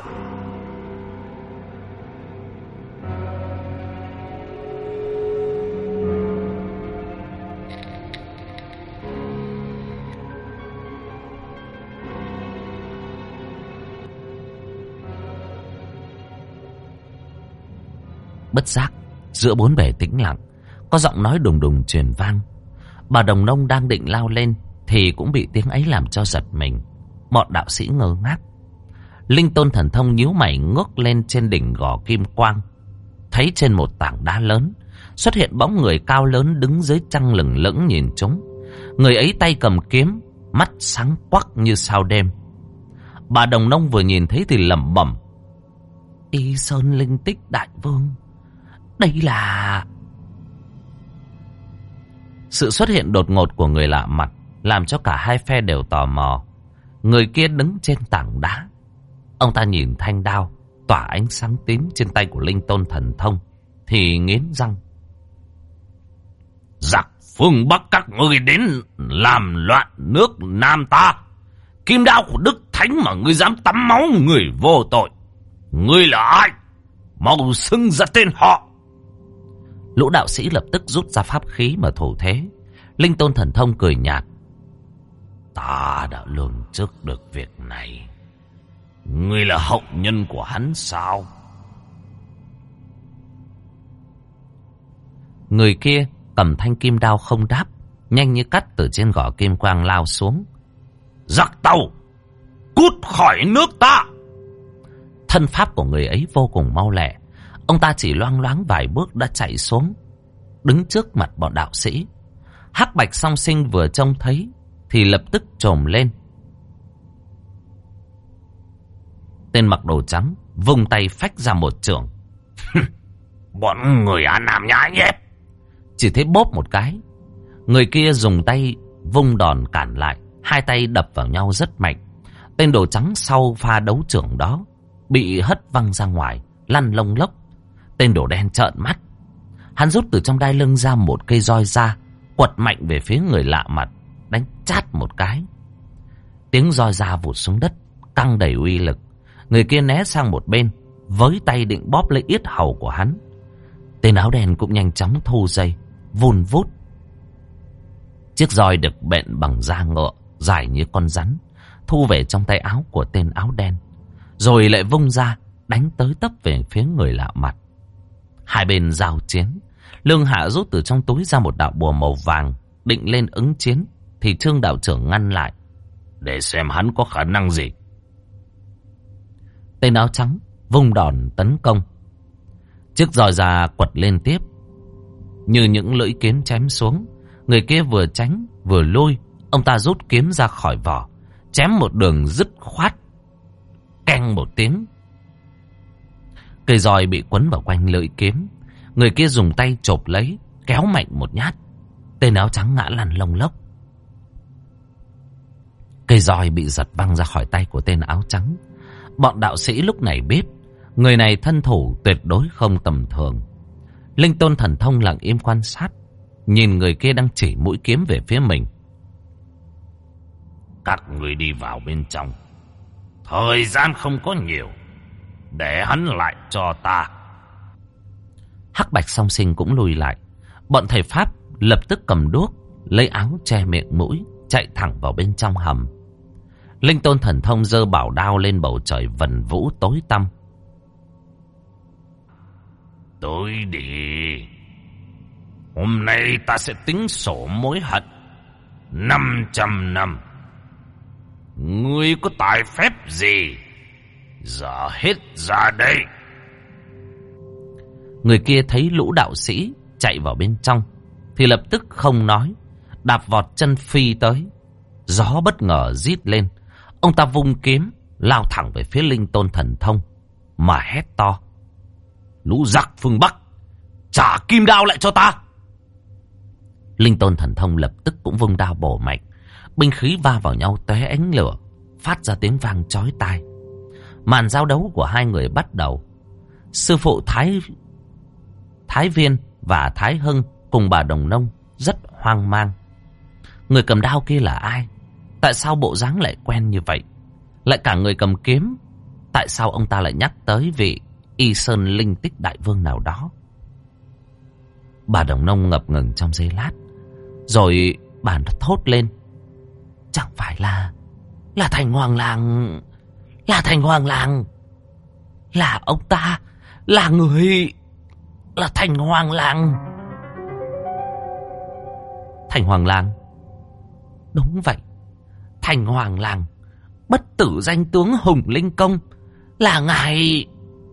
Bất giác, giữa bốn bề tĩnh lặng, có giọng nói đùng đùng truyền vang. Bà Đồng Nông đang định lao lên thì cũng bị tiếng ấy làm cho giật mình. Bọn đạo sĩ ngơ ngác. Linh Tôn Thần Thông nhíu mày ngước lên trên đỉnh gò kim quang, thấy trên một tảng đá lớn xuất hiện bóng người cao lớn đứng dưới trăng lừng lững nhìn chúng. Người ấy tay cầm kiếm, mắt sáng quắc như sao đêm. Bà Đồng Nông vừa nhìn thấy thì lẩm bẩm: Y Sơn Linh Tích Đại Vương, đây là... Sự xuất hiện đột ngột của người lạ mặt làm cho cả hai phe đều tò mò. Người kia đứng trên tảng đá. Ông ta nhìn thanh đao tỏa ánh sáng tím trên tay của Linh Tôn Thần Thông thì nghiến răng: Giặc phương Bắc các ngươi đến làm loạn nước Nam ta, kim đao của Đức Thánh mà ngươi dám tắm máu người vô tội. Ngươi là ai? Mau xưng ra tên họ. Lũ đạo sĩ lập tức rút ra pháp khí mà thủ thế. Linh Tôn Thần Thông cười nhạt: Ta đã lường trước được việc này. Ngươi là hậu nhân của hắn sao? Người kia cầm thanh kim đao không đáp, nhanh như cắt từ trên gò kim quang lao xuống. Giặc tàu, cút khỏi nước ta! Thân pháp của người ấy vô cùng mau lẹ. Ông ta chỉ loang loáng vài bước đã chạy xuống, đứng trước mặt bọn đạo sĩ. Hắc Bạch Song Sinh vừa trông thấy thì lập tức trồm lên. Tên mặc đồ trắng vung tay phách ra một chưởng. Bọn người ăn làm nhái nhép. Chỉ thấy bóp một cái, người kia dùng tay vung đòn cản lại. Hai tay đập vào nhau rất mạnh. Tên đồ trắng sau pha đấu chưởng đó bị hất văng ra ngoài, lăn lông lốc. Tên đồ đen trợn mắt. Hắn rút từ trong đai lưng ra một cây roi ra, quật mạnh về phía người lạ mặt, đánh chát một cái. Tiếng roi da vụt xuống đất, căng đầy uy lực. Người kia né sang một bên, với tay định bóp lấy yết hầu của hắn. Tên áo đen cũng nhanh chóng thu dây, vun vút. Chiếc roi được bện bằng da ngựa, dài như con rắn, thu về trong tay áo của tên áo đen, rồi lại vung ra, đánh tới tấp về phía người lạ mặt. Hai bên giao chiến. Lương Hạ rút từ trong túi ra một đạo bùa màu vàng, định lên ứng chiến, thì Trương đạo trưởng ngăn lại: Để xem hắn có khả năng gì. Tên áo trắng vung đòn tấn công. Chiếc roi da quật lên tiếp, như những lưỡi kiếm chém xuống. Người kia vừa tránh vừa lui. Ông ta rút kiếm ra khỏi vỏ, chém một đường dứt khoát. Keng một tiếng, cây roi bị quấn vào quanh lưỡi kiếm. Người kia dùng tay chộp lấy, kéo mạnh một nhát. Tên áo trắng ngã lăn lông lốc. Cây roi bị giật văng ra khỏi tay của tên áo trắng. Bọn đạo sĩ lúc này biết người này thân thủ tuyệt đối không tầm thường. Linh Tôn Thần Thông lặng im quan sát, nhìn người kia đang chỉ mũi kiếm về phía mình. Các người đi vào bên trong, thời gian không có nhiều, để hắn lại cho ta. Hắc Bạch Song Sinh cũng lùi lại. Bọn thầy Pháp lập tức cầm đuốc, lấy áo che miệng mũi, chạy thẳng vào bên trong hầm. Linh Tôn Thần Thông giơ bảo đao lên bầu trời vần vũ tối tăm. Tới đi, hôm nay ta sẽ tính sổ mối hận năm trăm năm. Ngươi có tài phép gì, giờ hết ra đây. Người kia thấy lũ đạo sĩ chạy vào bên trong thì lập tức không nói, đạp vọt chân phi tới. Gió bất ngờ rít lên. Ông ta vung kiếm lao thẳng về phía Linh Tôn Thần Thông mà hét to: Lũ giặc phương Bắc, trả kim đao lại cho ta. Linh Tôn Thần Thông lập tức cũng vung đao bổ mạnh. Binh khí va vào nhau tóe ánh lửa, phát ra tiếng vang chói tai. Màn giao đấu của hai người bắt đầu. Sư phụ Thái Thái Viên và Thái Hưng cùng bà Đồng Nông rất hoang mang. Người cầm đao kia là ai? Tại sao bộ dáng lại quen như vậy? Lại cả người cầm kiếm, tại sao ông ta lại nhắc tới vị Y Sơn Linh Tích Đại Vương nào đó? Bà Đồng Nông ngập ngừng trong giây lát, rồi bà thốt lên: Chẳng phải là Là Thành Hoàng Làng Là Thành Hoàng Làng Là ông ta Là người là Thành Hoàng Lang. Thành Hoàng Lang? Đúng vậy, Thành Hoàng Lang, bất tử danh tướng Hùng Linh Công, là ngài.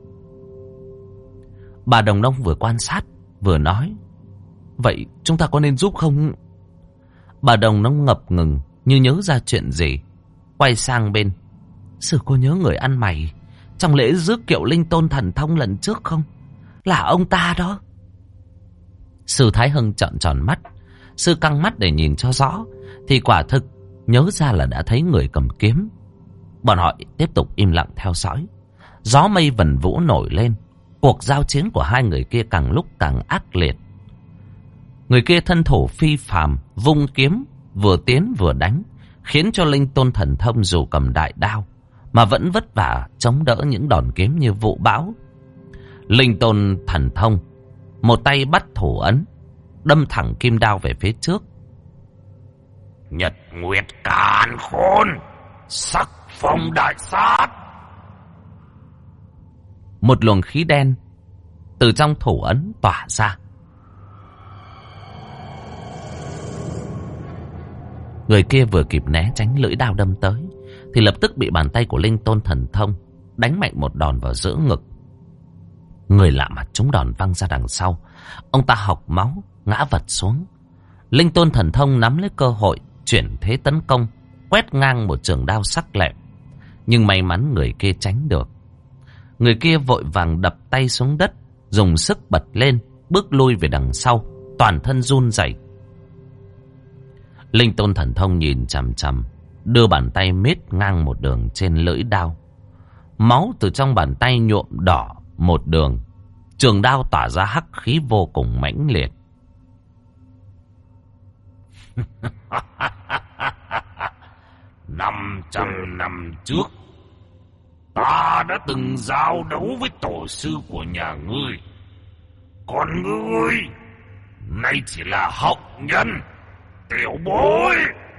Bà Đồng Nông vừa quan sát vừa nói, vậy chúng ta có nên giúp không? Bà Đồng Nông ngập ngừng như nhớ ra chuyện gì, quay sang bên. Sư cô nhớ người ăn mày trong lễ rước kiệu Linh Tôn Thần Thông lần trước không? Là ông ta đó. Sư Thái Hưng trợn tròn mắt. Sư căng mắt để nhìn cho rõ, thì quả thực nhớ ra là đã thấy người cầm kiếm. Bọn họ tiếp tục im lặng theo dõi. Gió mây vần vũ nổi lên. Cuộc giao chiến của hai người kia càng lúc càng ác liệt. Người kia thân thủ phi phàm, vung kiếm vừa tiến vừa đánh, khiến cho Linh Tôn Thần Thông dù cầm đại đao mà vẫn vất vả chống đỡ những đòn kiếm như vụ bão. Linh Tôn Thần Thông một tay bắt thủ ấn, đâm thẳng kim đao về phía trước. Nhật Nguyệt Càn Khôn, sắc phong đại sát. Một luồng khí đen từ trong thủ ấn tỏa ra. Người kia vừa kịp né tránh lưỡi đao đâm tới, thì lập tức bị bàn tay của Linh Tôn Thần Thông đánh mạnh một đòn vào giữa ngực. Người lạ mặt trúng đòn văng ra đằng sau. Ông ta hộc máu, ngã vật xuống. Linh Tôn Thần Thông nắm lấy cơ hội, chuyển thế tấn công, quét ngang một trường đao sắc lẹm. Nhưng may mắn người kia tránh được. Người kia vội vàng đập tay xuống đất, dùng sức bật lên, bước lui về đằng sau, toàn thân run rẩy. Linh Tôn Thần Thông nhìn chằm chằm, đưa bàn tay miết ngang một đường trên lưỡi đao. Máu từ trong bàn tay nhuộm đỏ một đường. Trường đao tỏa ra hắc khí vô cùng mãnh liệt. Năm trăm năm trước, ta đã từng giao đấu với tổ sư của nhà ngươi. Còn ngươi, nay chỉ là hậu nhân, tiểu bối.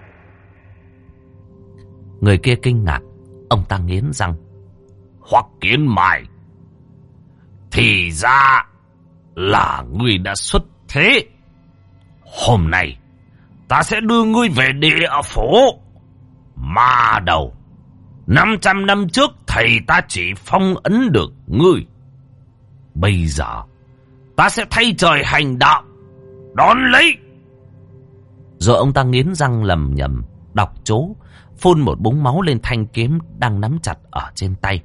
Người kia kinh ngạc, ông ta nghiến răng. Hoắc Kiến Mai, thì ra là ngươi đã xuất thế. Hôm nay ta sẽ đưa ngươi về địa phủ. Ma đầu, năm trăm năm trước thầy ta chỉ phong ấn được ngươi. Bây giờ ta sẽ thay trời hành đạo, đón lấy. Rồi ông ta nghiến răng lầm nhầm, đọc chú, phun một búng máu lên thanh kiếm đang nắm chặt ở trên tay.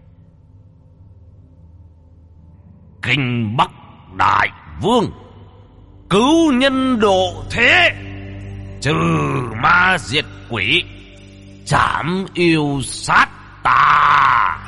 Kinh Bắc Đại Vương, cứu nhân độ thế, trừ ma diệt quỷ, trảm yêu sát tà.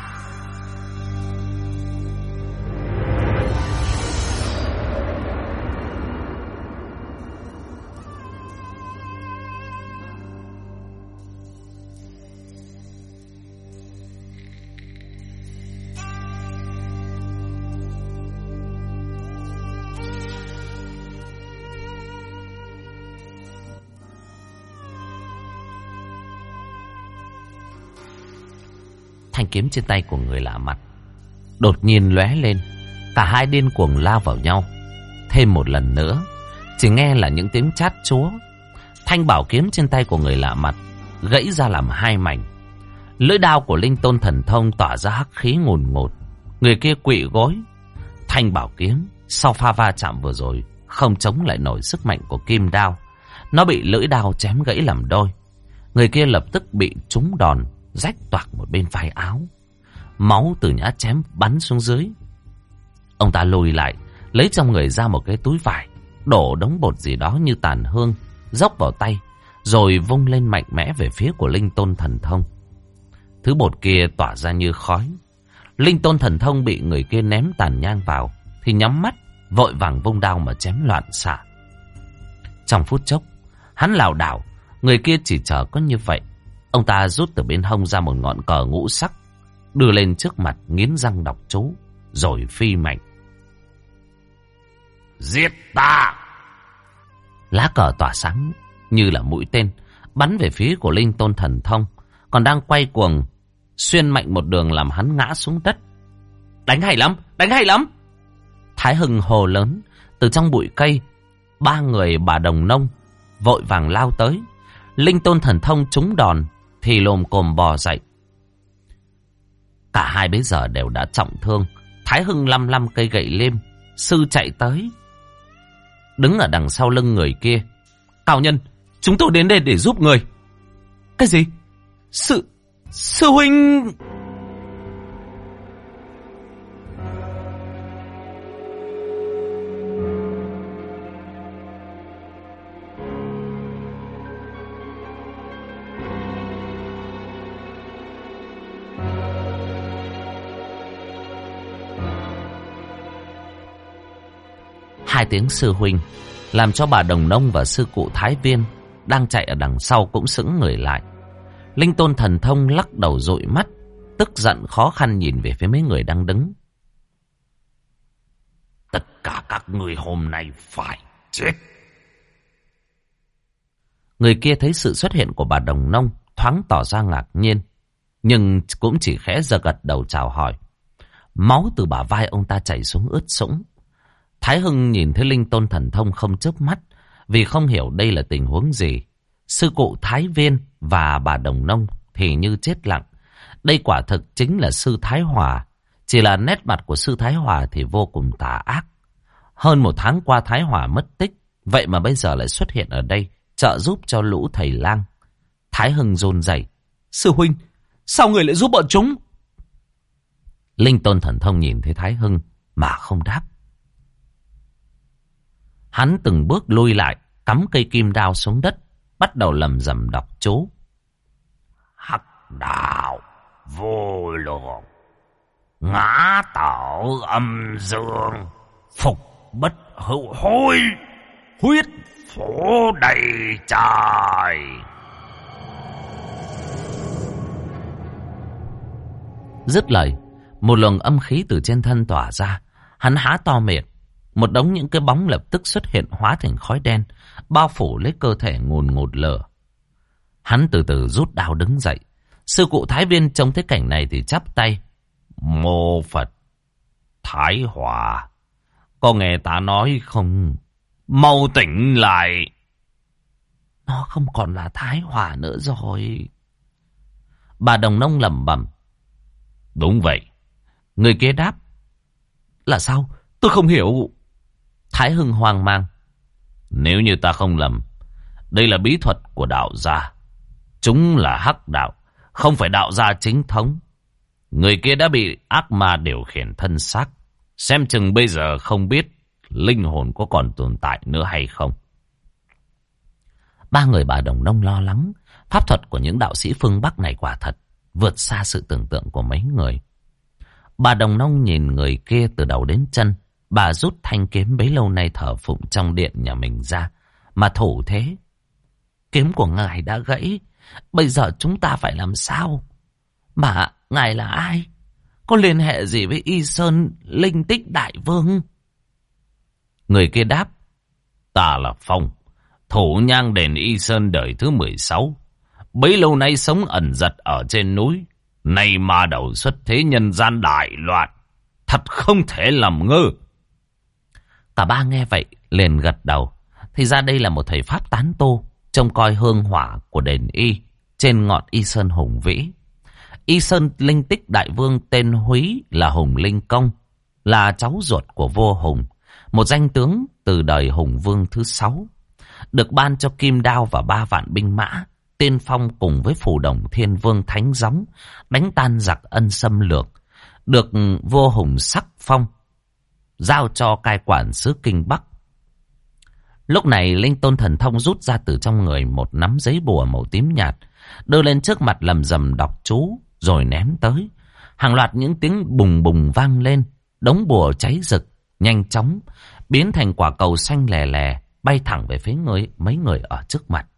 Thanh kiếm trên tay của người lạ mặt đột nhiên lóe lên, cả hai điên cuồng lao vào nhau. Thêm một lần nữa, chỉ nghe là những tiếng chát chúa. Thanh bảo kiếm trên tay của người lạ mặt gãy ra làm hai mảnh. Lưỡi đao của Linh Tôn Thần Thông tỏa ra hắc khí ngùn ngụt. Người kia quỵ gối. Thanh bảo kiếm sau pha va chạm vừa rồi không chống lại nổi sức mạnh của kim đao, nó bị lưỡi đao chém gãy làm đôi. Người kia lập tức bị trúng đòn, rách toạc một bên vai áo. Máu từ nhát chém bắn xuống dưới. Ông ta lùi lại, lấy trong người ra một cái túi vải, đổ đống bột gì đó như tàn hương, dốc vào tay, rồi vung lên mạnh mẽ về phía của Linh Tôn Thần Thông. Thứ bột kia tỏa ra như khói. Linh Tôn Thần Thông bị người kia ném tàn nhang vào, thì nhắm mắt, vội vàng vung đao mà chém loạn xạ. Trong phút chốc, hắn lảo đảo, người kia chỉ chờ có như vậy. Ông ta rút từ bên hông ra một ngọn cờ ngũ sắc, đưa lên trước mặt, nghiến răng đọc chú, rồi phi mạnh. Giết ta! Lá cờ tỏa sáng như là mũi tên, bắn về phía của Linh Tôn Thần Thông, còn đang quay cuồng, xuyên mạnh một đường làm hắn ngã xuống đất. Đánh hay lắm, đánh hay lắm! Thái Hưng hồ lớn. Từ trong bụi cây, ba người bà Đồng Nông vội vàng lao tới. Linh Tôn Thần Thông trúng đòn thì lồm cồm bò dậy. Cả hai bây giờ đều đã trọng thương. Thái Hưng lăm lăm cây gậy liêm. Sư chạy tới, đứng ở đằng sau lưng người kia. Cao nhân, chúng tôi đến đây để giúp người. Cái gì? Sư... Sư huynh... Hai tiếng sư huynh làm cho bà Đồng Nông và sư cụ Thái Viên đang chạy ở đằng sau cũng sững người lại. Linh Tôn Thần Thông lắc đầu dụi mắt, tức giận khó khăn nhìn về phía mấy người đang đứng. Tất cả các người hôm nay phải chết. Người kia thấy sự xuất hiện của bà Đồng Nông thoáng tỏ ra ngạc nhiên, nhưng cũng chỉ khẽ giật gật đầu chào hỏi. Máu từ bả vai ông ta chảy xuống ướt sũng. Thái Hưng nhìn thấy Linh Tôn Thần Thông không chớp mắt, vì không hiểu đây là tình huống gì. Sư cụ Thái Viên và bà Đồng Nông thì như chết lặng. Đây quả thực chính là sư Thái Hòa. Chỉ là nét mặt của sư Thái Hòa thì vô cùng tà ác. Hơn một tháng qua Thái Hòa mất tích, vậy mà bây giờ lại xuất hiện ở đây, trợ giúp cho lũ thầy lang. Thái Hưng run rẩy. Sư huynh, sao người lại giúp bọn chúng? Linh Tôn Thần Thông nhìn thấy Thái Hưng mà không đáp. Hắn từng bước lui lại, cắm cây kim đao xuống đất, bắt đầu lầm rầm đọc chú. Hắc đạo vô lượng, ngã tạo âm dương, phục bất hữu hối, huyết phổ đầy trời. Dứt lời, một luồng âm khí từ trên thân tỏa ra. Hắn há to miệng, một đống những cái bóng lập tức xuất hiện hóa thành khói đen, bao phủ lấy cơ thể ngùn ngụt lửa. Hắn từ từ rút đao đứng dậy. Sư cụ Thái Viên trông thấy cảnh này thì chắp tay. Mô Phật Thái Hòa, có nghe ta nói không? Mau tỉnh lại. Nó không còn là Thái Hòa nữa rồi. Bà Đồng Nông lẩm bẩm. Đúng vậy. Người kia đáp. Là sao? Tôi không hiểu. Thái Hưng hoang mang. Nếu như ta không lầm, đây là bí thuật của đạo gia. Chúng là hắc đạo, không phải đạo gia chính thống. Người kia đã bị ác ma điều khiển thân xác. Xem chừng bây giờ không biết linh hồn có còn tồn tại nữa hay không. Ba người bà Đồng Nông lo lắng. Pháp thuật của những đạo sĩ phương Bắc này quả thật vượt xa sự tưởng tượng của mấy người. Bà Đồng Nông nhìn người kia từ đầu đến chân. Bà rút thanh kiếm bấy lâu nay thờ phụng trong điện nhà mình ra mà thủ thế. Kiếm của ngài đã gãy, bây giờ chúng ta phải làm sao? Mà ngài là ai? Có liên hệ gì với Y Sơn Linh Tích Đại Vương? Người kia đáp. Ta là Phong, thủ nhang đền Y Sơn đời thứ mười sáu. Bấy lâu nay sống ẩn giật ở trên núi. Nay ma đầu xuất thế, nhân gian đại loạn, thật không thể làm ngơ. Cả ba nghe vậy liền gật đầu. Thì ra đây là một thầy pháp tán tu, trông coi hương hỏa của đền Y trên ngọn Y Sơn hùng vĩ. Y Sơn Linh Tích Đại Vương tên Húy là Hùng Linh Công, là cháu ruột của vua Hùng, một danh tướng từ đời Hùng Vương thứ sáu, được ban cho kim đao và ba vạn binh mã, tiên phong cùng với Phù Đồng Thiên Vương Thánh Gióng đánh tan giặc ân xâm lược, được vua Hùng sắc phong, giao cho cai quản xứ Kinh Bắc. Lúc này Linh Tôn Thần Thông rút ra từ trong người một nắm giấy bùa màu tím nhạt, đưa lên trước mặt lầm rầm đọc chú, rồi ném tới. Hàng loạt những tiếng bùng bùng vang lên, đống bùa cháy rực, nhanh chóng biến thành quả cầu xanh lè lè, bay thẳng về phía người, mấy người ở trước mặt.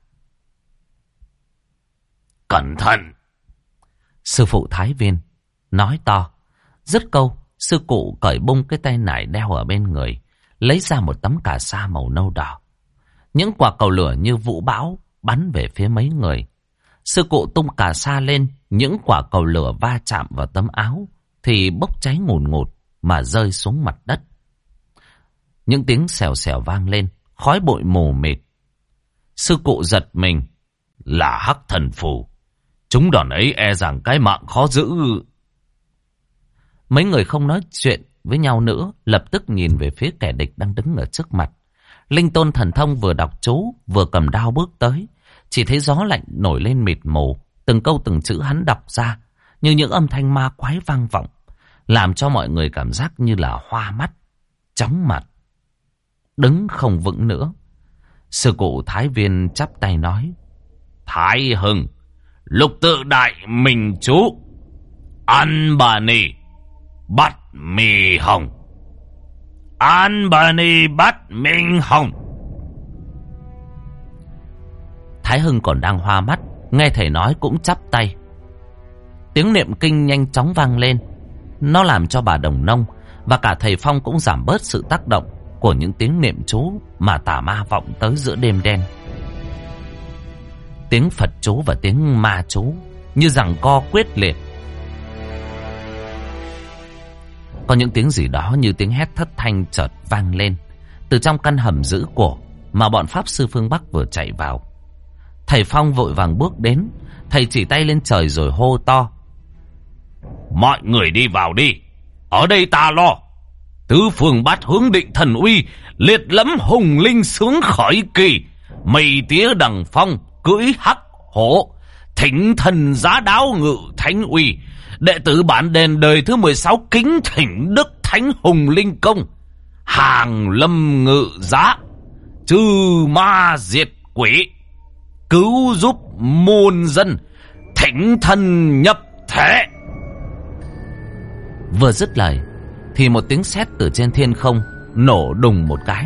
Cẩn thận! Sư phụ Thái Viên nói to. Dứt câu, sư cụ cởi bung cái tay nải đeo ở bên người, lấy ra một tấm cà sa màu nâu đỏ. Những quả cầu lửa như vũ bão bắn về phía mấy người. Sư cụ tung cà sa lên, những quả cầu lửa va chạm vào tấm áo thì bốc cháy ngùn ngụt mà rơi xuống mặt đất. Những tiếng xèo xèo vang lên, khói bụi mù mịt. Sư cụ giật mình. Là Hắc Thần Phù. Chúng đòn ấy e rằng cái mạng khó giữ. Mấy người không nói chuyện với nhau nữa, lập tức nhìn về phía kẻ địch đang đứng ở trước mặt. Linh Tôn Thần Thông vừa đọc chú, vừa cầm đao bước tới. Chỉ thấy gió lạnh nổi lên mịt mù. Từng câu từng chữ hắn đọc ra như những âm thanh ma quái vang vọng, làm cho mọi người cảm giác như là hoa mắt, chóng mặt, đứng không vững nữa. Sư cụ Thái Viên chắp tay nói: Thái Hưng, lục tự đại mình chú, An bà nì bắt mì hồng. An bà nì bắt mình hồng. Thái Hưng còn đang hoa mắt, nghe thầy nói cũng chắp tay. Tiếng niệm kinh nhanh chóng vang lên. Nó làm cho bà Đồng Nông và cả thầy Phong cũng giảm bớt sự tác động của những tiếng niệm chú mà tà ma vọng tới giữa đêm đen. Tiếng Phật chú và tiếng ma chú như giằng co quyết liệt. Có những tiếng gì đó như tiếng hét thất thanh chợt vang lên từ trong căn hầm giữ cổ mà bọn pháp sư phương Bắc vừa chạy vào. Thầy Phong vội vàng bước đến. Thầy chỉ tay lên trời rồi hô to: Mọi người đi vào đi, ở đây ta lo. Tứ phương bát hướng định thần uy, liệt lẫm hùng linh sướng khởi kỳ. Mây tía đằng phong, cưỡi hắc hổ, thỉnh thần giá đáo ngự thánh uy. Đệ tử bản đền đời thứ mười sáu kính thỉnh đức thánh hùng linh công, hàng lâm ngự giá, trừ ma diệt quỷ, cứu giúp muôn dân, thỉnh thần nhập thể. Vừa dứt lời thì một tiếng sét từ trên thiên không nổ đùng một cái.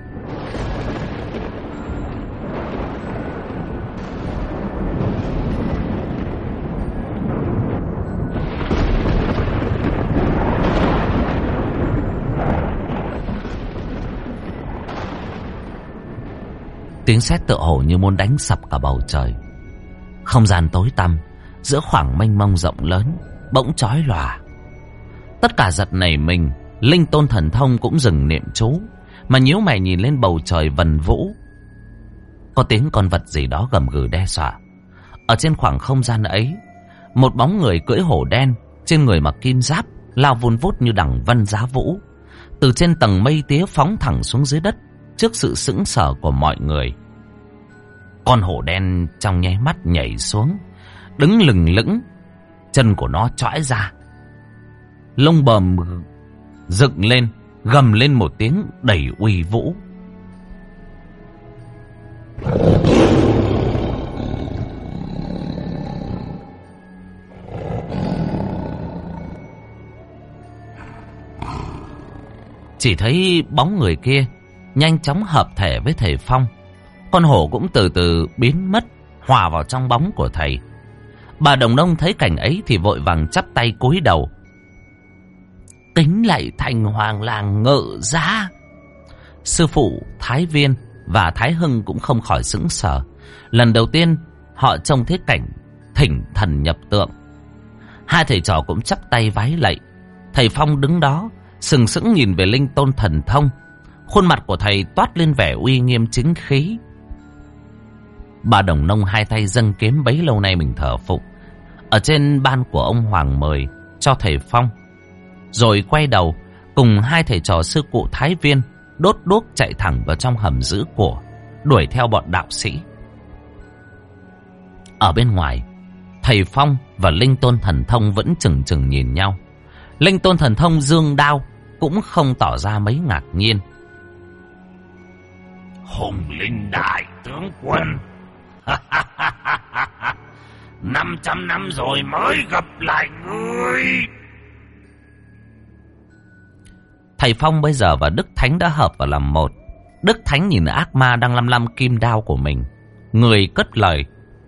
Tiếng sét tựa hồ như muốn đánh sập cả bầu trời. Không gian tối tăm giữa khoảng mênh mông rộng lớn bỗng chói lòa. Tất cả giật nảy mình. Linh Tôn Thần Thông cũng dừng niệm chú, mà nhíu mày nhìn lên bầu trời vần vũ. Có tiếng con vật gì đó gầm gừ đe dọa. Ở trên khoảng không gian ấy, một bóng người cưỡi hổ đen, trên người mặc kim giáp, lao vun vút như đằng vân giá vũ, từ trên tầng mây tía phóng thẳng xuống dưới đất. Trước sự sững sờ của mọi người, con hổ đen trong nháy mắt nhảy xuống, đứng lừng lững, chân của nó chõi ra, lông bờm dựng lên, gầm lên một tiếng đầy uy vũ. Chỉ thấy bóng người kia nhanh chóng hợp thể với thầy Phong. Con hổ cũng từ từ biến mất, hòa vào trong bóng của thầy. Bà Đồng Nông thấy cảnh ấy thì vội vàng chắp tay cúi đầu: Kính lạy thành hoàng làng Ngự Giá. Sư phụ Thái Viên và Thái Hưng cũng không khỏi sững sờ. Lần đầu tiên họ trông thấy cảnh thỉnh thần nhập tượng. Hai thầy trò cũng chắp tay vái lạy. Thầy Phong đứng đó sừng sững nhìn về Linh Tôn Thần Thông. Khuôn mặt của thầy toát lên vẻ uy nghiêm chính khí. Bà Đồng Nông hai tay dâng kiếm bấy lâu nay mình thờ phụng ở trên ban của ông Hoàng mời cho thầy Phong, rồi quay đầu cùng hai thầy trò sư cụ Thái Viên đốt đuốc chạy thẳng vào trong hầm giữ của, đuổi theo bọn đạo sĩ. Ở bên ngoài, thầy Phong và Linh Tôn Thần Thông vẫn chừng chừng nhìn nhau. Linh Tôn Thần Thông giương đao cũng không tỏ ra mấy ngạc nhiên. Hùng linh đại tướng quân, năm trăm năm rồi mới gặp lại ngươi. Thầy Phong bây giờ và Đức Thánh đã hợp vào làm một. Đức Thánh nhìn ác ma đang lăm lăm kim đao của mình, người cất lời: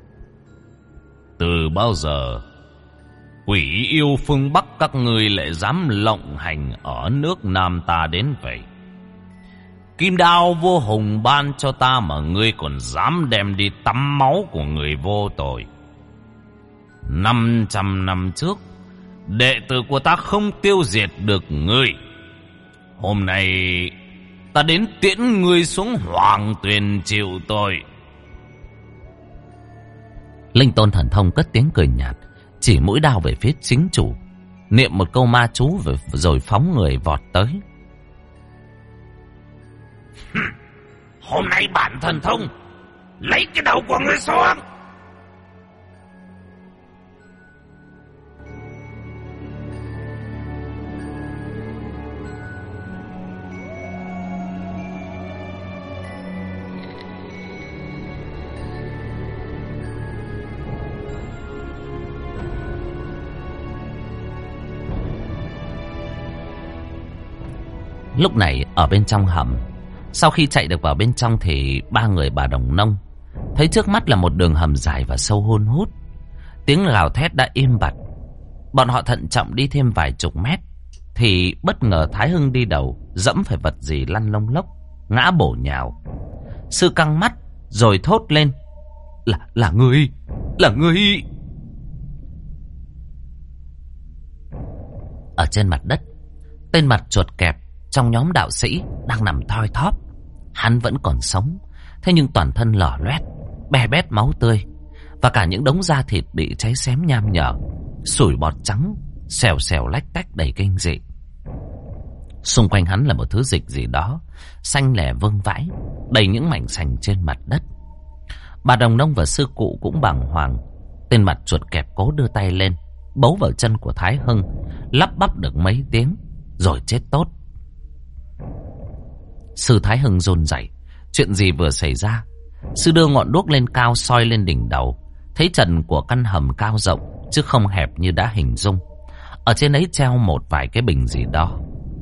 Từ bao giờ quỷ yêu phương Bắc các ngươi lại dám lộng hành ở nước Nam ta đến vậy? Kim đao vô hùng ban cho ta mà ngươi còn dám đem đi tắm máu của người vô tội. Năm trăm năm trước, đệ tử của ta không tiêu diệt được ngươi. Hôm nay ta đến tiễn ngươi xuống hoàng tuyền chịu tội. Linh Tôn Thần Thông cất tiếng cười nhạt, chỉ mũi đao về phía chính chủ, niệm một câu ma chú rồi phóng người vọt tới. Hôm nay bản thần thông lấy cái đầu của ngươi xuống. Lúc này ở bên trong hầm, sau khi chạy được vào bên trong thì ba người bà Đồng Nông thấy trước mắt là một đường hầm dài và sâu hun hút. Tiếng gào thét đã im bặt. Bọn họ thận trọng đi thêm vài chục mét thì bất ngờ Thái Hưng đi đầu dẫm phải vật gì lăn lông lốc, ngã bổ nhào. Sư căng mắt rồi thốt lên: Là, là ngươi, là ngươi. Ở trên mặt đất, tên mặt chuột kẹp trong nhóm đạo sĩ đang nằm thoi thóp. Hắn vẫn còn sống, thế nhưng toàn thân lở loét, be bét máu tươi, và cả những đống da thịt bị cháy xém nham nhở, sủi bọt trắng xèo xèo lách tách đầy kinh dị. Xung quanh hắn là một thứ dịch gì đó xanh lẻ vương vãi, đầy những mảnh sành trên mặt đất. Bà Đồng Nông và sư cụ cũng bàng hoàng. Tên mặt chuột kẹp cố đưa tay lên bấu vào chân của Thái Hưng, lắp bắp được mấy tiếng rồi chết tốt. Sư Thái Hưng run rẩy, chuyện gì vừa xảy ra? Sư đưa ngọn đuốc lên cao soi lên đỉnh đầu, thấy trần của căn hầm cao rộng chứ không hẹp như đã hình dung. Ở trên ấy treo một vài cái bình gì đó.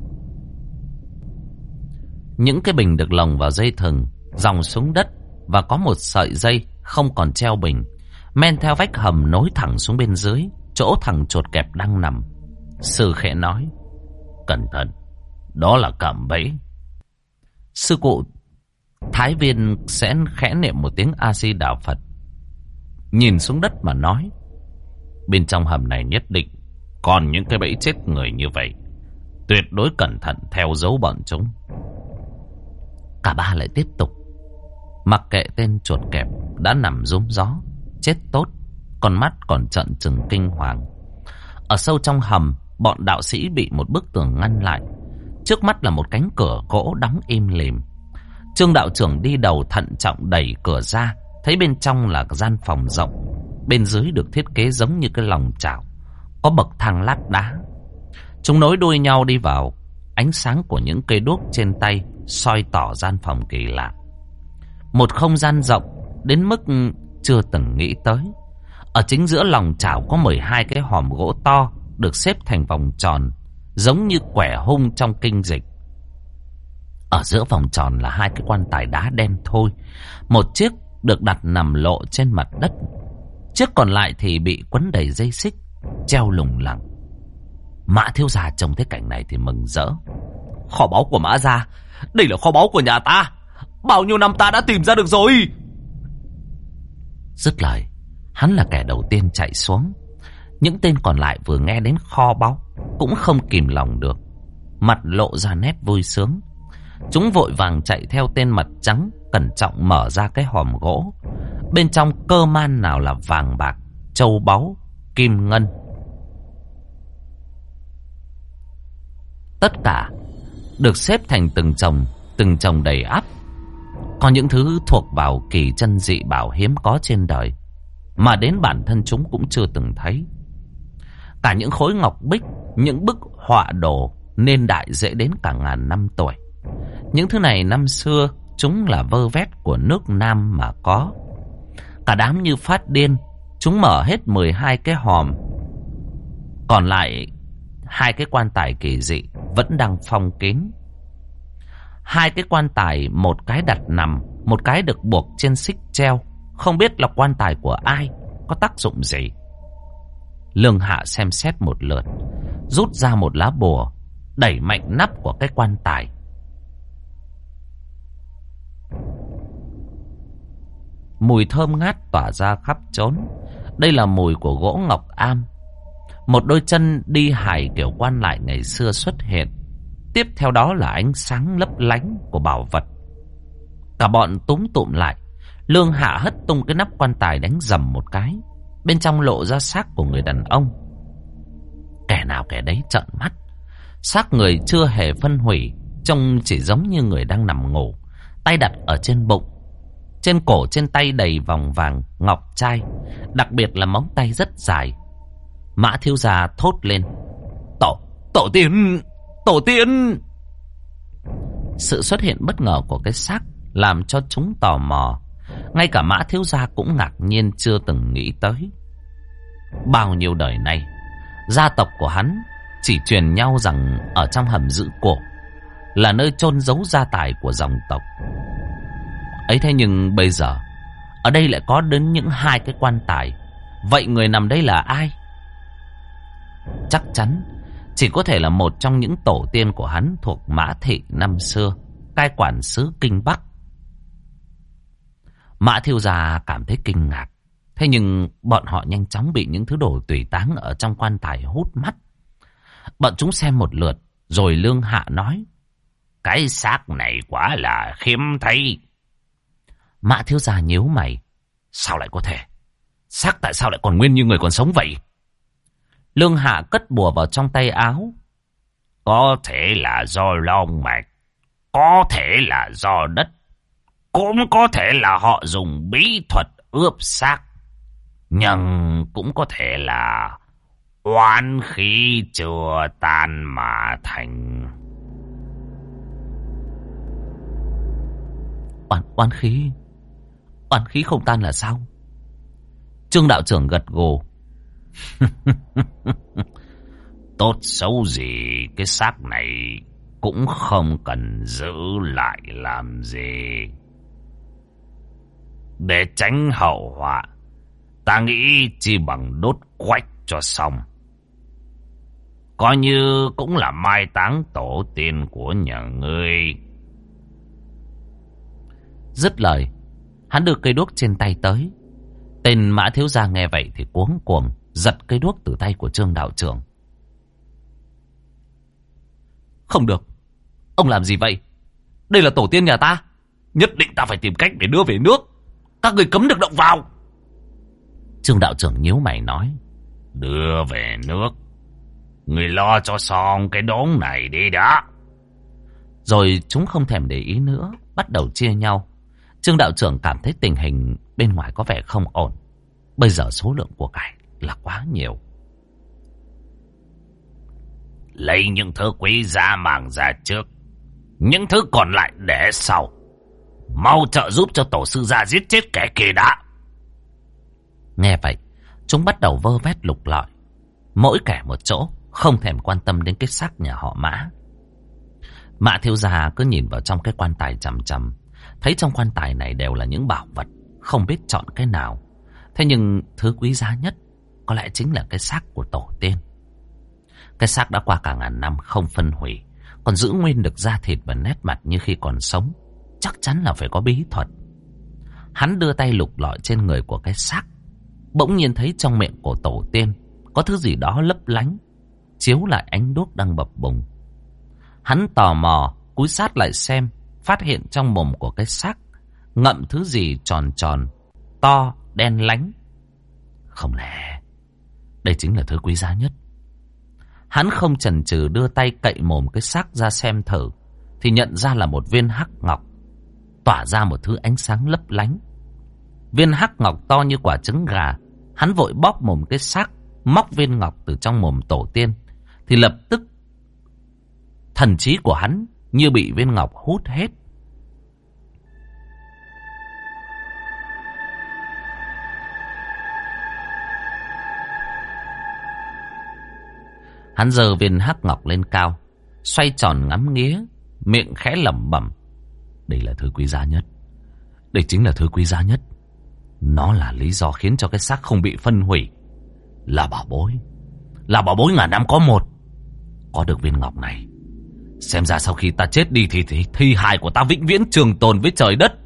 Những cái bình được lồng vào dây thừng dòng xuống đất, và có một sợi dây không còn treo bình men theo vách hầm nối thẳng xuống bên dưới, chỗ thằng chuột kẹp đang nằm. Sư khẽ nói: Cẩn thận, đó là cạm bẫy. Sư cụ Thái Viên sẽ khẽ niệm một tiếng A Di Đà Phật, nhìn xuống đất mà nói: Bên trong hầm này nhất định còn những cái bẫy chết người như vậy, tuyệt đối cẩn thận theo dấu bọn chúng. Cả ba lại tiếp tục, mặc kệ tên chuột kẹp đã nằm rúm gió chết tốt, con mắt còn trợn trừng kinh hoàng. Ở sâu trong hầm, bọn đạo sĩ bị một bức tường ngăn lại. Trước mắt là một cánh cửa gỗ đóng im lìm. Trương đạo trưởng đi đầu thận trọng đẩy cửa ra, thấy bên trong là gian phòng rộng, bên dưới được thiết kế giống như cái lòng chảo, có bậc thang lát đá. Chúng nối đuôi nhau đi vào. Ánh sáng của những cây đuốc trên tay soi tỏ gian phòng kỳ lạ. Một không gian rộng đến mức chưa từng nghĩ tới. Ở chính giữa lòng chảo có mười hai cái hòm gỗ to được xếp thành vòng tròn, giống như quẻ hung trong kinh dịch. Ở giữa vòng tròn là hai cái quan tài đá đen thôi. Một chiếc được đặt nằm lộ trên mặt đất, chiếc còn lại thì bị quấn đầy dây xích treo lủng lẳng. Mã thiếu gia trông thấy cảnh này thì mừng rỡ: Kho báu của Mã gia, đây là kho báu của nhà ta, bao nhiêu năm ta đã tìm ra được rồi. Dứt lời, hắn là kẻ đầu tiên chạy xuống. Những tên còn lại vừa nghe đến kho báu cũng không kìm lòng được, mặt lộ ra nét vui sướng. Chúng vội vàng chạy theo tên mặt trắng, cẩn trọng mở ra cái hòm gỗ. Bên trong cơ man nào là vàng bạc, châu báu, kim ngân. Tất cả được xếp thành từng chồng, từng chồng đầy ắp. Có những thứ thuộc vào kỳ chân dị bảo hiếm có trên đời, mà đến bản thân chúng cũng chưa từng thấy. Cả những khối ngọc bích, những bức họa đồ nên đại dễ đến cả ngàn năm tuổi. Những thứ này năm xưa chúng là vơ vét của nước Nam mà có. Cả đám như phát điên, chúng mở hết mười hai cái hòm. Còn lại hai cái quan tài kỳ dị vẫn đang phong kín. Hai cái quan tài, một cái đặt nằm, một cái được buộc trên xích treo, không biết là quan tài của ai, có tác dụng gì. Lương Hạ xem xét một lượt, rút ra một lá bùa, đẩy mạnh nắp của cái quan tài. Mùi thơm ngát tỏa ra khắp chốn. Đây là mùi của gỗ ngọc am. Một đôi chân đi hài kiểu quan lại ngày xưa xuất hiện. tiếp theo đó là ánh sáng lấp lánh của bảo vật. Cả bọn túm tụm lại. Lương Hạ hất tung cái nắp quan tài đánh dầm một cái. Bên trong lộ ra xác của người đàn ông. Kẻ nào kẻ đấy trợn mắt. Xác người chưa hề phân hủy, trông chỉ giống như người đang nằm ngủ. Tay đặt ở trên bụng. Trên cổ trên tay đầy vòng vàng ngọc trai. Đặc biệt là móng tay rất dài. Mã thiếu gia thốt lên: Tổ, tổ tiên, tổ tiên. Sự xuất hiện bất ngờ của cái xác làm cho chúng tò mò. Ngay cả Mã thiếu gia cũng ngạc nhiên chưa từng nghĩ tới. Bao nhiêu đời nay, gia tộc của hắn chỉ truyền nhau rằng ở trong hầm giữ cổ là nơi chôn giấu gia tài của dòng tộc. Ấy thế nhưng bây giờ ở đây lại có đến những hai cái quan tài. Vậy người nằm đây là ai? Chắc chắn chỉ có thể là một trong những tổ tiên của hắn thuộc Mã thị năm xưa, cai quản xứ Kinh Bắc. Mã thiếu gia cảm thấy kinh ngạc. Thế nhưng bọn họ nhanh chóng bị những thứ đồ tùy táng ở trong quan tài hút mắt. Bọn chúng xem một lượt, rồi Lương Hạ nói: Cái xác này quá là khiếm thấy. Mã thiếu gia nhíu mày: Sao lại có thể? Xác tại sao lại còn nguyên như người còn sống vậy? Lương Hạ cất bùa vào trong tay áo: Có thể là do long mạch, có thể là do đất, cũng có thể là họ dùng bí thuật ướp xác, nhưng cũng có thể là oán khí chưa tan mà thành. Oán, oán khí? Oán khí không tan là sao? Trương đạo trưởng gật gù. Tốt xấu gì cái xác này cũng không cần giữ lại làm gì. Để tránh hậu họa, ta nghĩ chỉ bằng đốt quách cho xong. Coi như cũng là mai táng tổ tiên của nhà ngươi. Dứt lời, hắn đưa cây đuốc trên tay tới. Tên Mã thiếu gia nghe vậy thì cuống cuồng giật cây đuốc từ tay của Trương đạo trưởng. Không được, ông làm gì vậy? Đây là tổ tiên nhà ta, nhất định ta phải tìm cách để đưa về nước. Các người cấm được động vào. Trương đạo trưởng nhíu mày nói: Đưa về nước? Người lo cho xong cái đống này đi đã. Rồi chúng không thèm để ý nữa, bắt đầu chia nhau. Trương đạo trưởng cảm thấy tình hình bên ngoài có vẻ không ổn. Bây giờ số lượng của cải là quá nhiều. Lấy những thứ quý giá mang ra trước, những thứ còn lại để sau. Mau trợ giúp cho tổ sư gia giết chết kẻ kia đã. Nghe vậy, chúng bắt đầu vơ vét lục lọi, mỗi kẻ một chỗ, không thèm quan tâm đến cái xác nhà họ Mã. Mã thiếu gia cứ nhìn vào trong cái quan tài chằm chằm, thấy trong quan tài này đều là những bảo vật, không biết chọn cái nào. Thế nhưng thứ quý giá nhất có lẽ chính là cái xác của tổ tiên. Cái xác đã qua cả ngàn năm không phân hủy, còn giữ nguyên được da thịt và nét mặt như khi còn sống. Chắc chắn là phải có bí thuật. Hắn đưa tay lục lọi trên người của cái xác, bỗng nhiên thấy trong miệng của tổ tiên có thứ gì đó lấp lánh, chiếu lại ánh đuốc đang bập bùng. Hắn tò mò cúi sát lại xem, phát hiện trong mồm của cái xác ngậm thứ gì tròn tròn, to, đen lánh. Không lẽ đây chính là thứ quý giá nhất? Hắn không chần chừ đưa tay cậy mồm cái xác ra xem thử, thì nhận ra là một viên hắc ngọc, tỏa ra một thứ ánh sáng lấp lánh. Viên hắc ngọc to như quả trứng gà. Hắn vội bóp mồm cái xác, móc viên ngọc từ trong mồm tổ tiên, thì lập tức thần trí của hắn như bị viên ngọc hút hết. Hắn giơ viên hắc ngọc lên cao, xoay tròn ngắm nghía, miệng khẽ lẩm bẩm: Đây là thứ quý giá nhất. Đây chính là thứ quý giá nhất. Nó là lý do khiến cho cái xác không bị phân hủy. Là bảo bối, là bảo bối ngàn năm có một. Có được viên ngọc này, xem ra sau khi ta chết đi thì, thì thi hài của ta vĩnh viễn trường tồn với trời đất.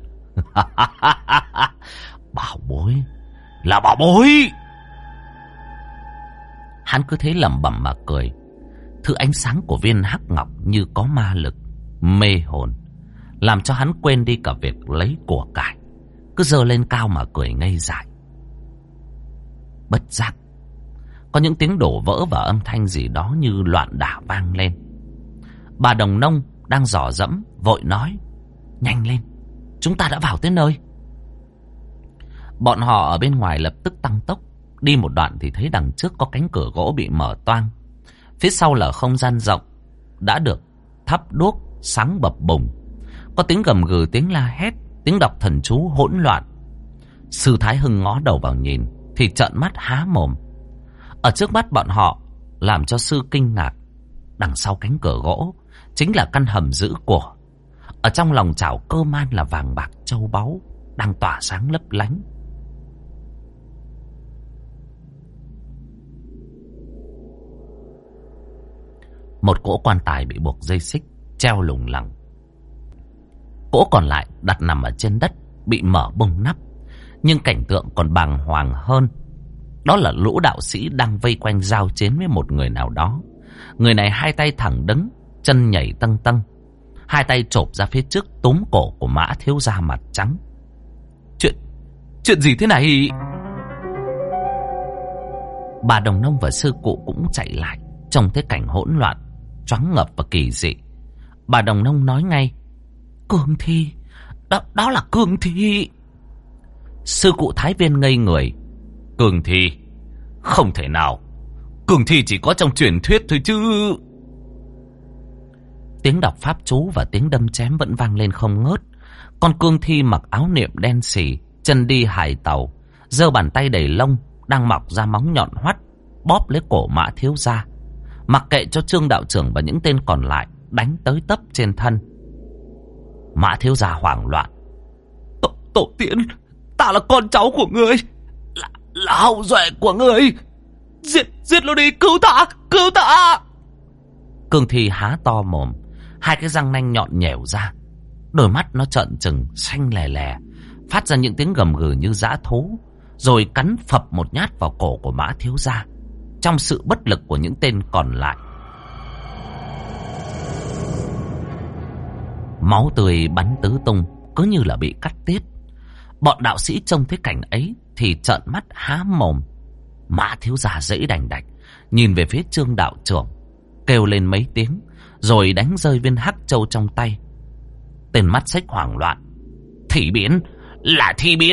Bảo bối, là bảo bối. Hắn cứ thế lẩm bẩm mà cười. Thứ ánh sáng của viên hắc ngọc như có ma lực, mê hồn, làm cho hắn quên đi cả việc lấy của cải, cứ giơ lên cao mà cười ngây dại. Bất giác, có những tiếng đổ vỡ và âm thanh gì đó như loạn đả vang lên. Bà Đồng Nông đang dò dẫm vội nói: "Nhanh lên, chúng ta đã vào tới nơi." Bọn họ ở bên ngoài lập tức tăng tốc. Đi một đoạn thì thấy đằng trước có cánh cửa gỗ bị mở toang. Phía sau là không gian rộng đã được thắp đuốc sáng bập bùng. Có tiếng gầm gừ, tiếng la hét, tiếng đọc thần chú hỗn loạn. Sư Thái Hưng ngó đầu vào nhìn thì trợn mắt há mồm. Ở trước mắt bọn họ làm cho sư kinh ngạc. Đằng sau cánh cửa gỗ chính là căn hầm giữ của. Ở trong lòng chảo cơ man là vàng bạc châu báu đang tỏa sáng lấp lánh. Một cỗ quan tài bị buộc dây xích treo lủng lẳng. Cỗ còn lại đặt nằm ở trên đất, bị mở bung nắp. Nhưng cảnh tượng còn bàng hoàng hơn. Đó là lũ đạo sĩ đang vây quanh giao chiến với một người nào đó. Người này hai tay thẳng đứng, chân nhảy tâng tâng, hai tay chộp ra phía trước túm cổ của Mã thiếu gia mặt trắng. Chuyện Chuyện gì thế này? Bà Đồng Nông và sư cụ cũng chạy lại, trông thấy cảnh hỗn loạn, choáng ngợp và kỳ dị. Bà Đồng Nông nói ngay: "Cương thi, đó, đó là cương thi." Sư cụ Thái Viên ngây người. "Cương thi? Không thể nào. Cương thi chỉ có trong truyền thuyết thôi chứ." Tiếng đọc pháp chú và tiếng đâm chém vẫn vang lên không ngớt. Con cương thi mặc áo niệm đen xì, chân đi hài tàu, giơ bàn tay đầy lông đang mọc ra móng nhọn hoắt, bóp lấy cổ Mã thiếu gia, mặc kệ cho Trương đạo trưởng và những tên còn lại đánh tới tấp trên thân. Mã thiếu gia hoảng loạn: Tổ, tổ tiên, ta là con cháu của ngươi, là, là hậu duệ của ngươi. Giết, giết nó đi, cứu ta, cứu ta. Cương thi há to mồm, hai cái răng nanh nhọn nhẻo ra, đôi mắt nó trợn trừng xanh lè lè, phát ra những tiếng gầm gừ như dã thú, rồi cắn phập một nhát vào cổ của Mã thiếu gia. Trong sự bất lực của những tên còn lại, máu tươi bắn tứ tung, cứ như là bị cắt tiết. Bọn đạo sĩ trông thấy cảnh ấy thì trợn mắt há mồm. Mã thiếu gia giãy đành đạch nhìn về phía Trương đạo trưởng, kêu lên mấy tiếng, rồi đánh rơi viên hắc châu trong tay. Tên mắt xích hoảng loạn: Thị biến, là thi biến.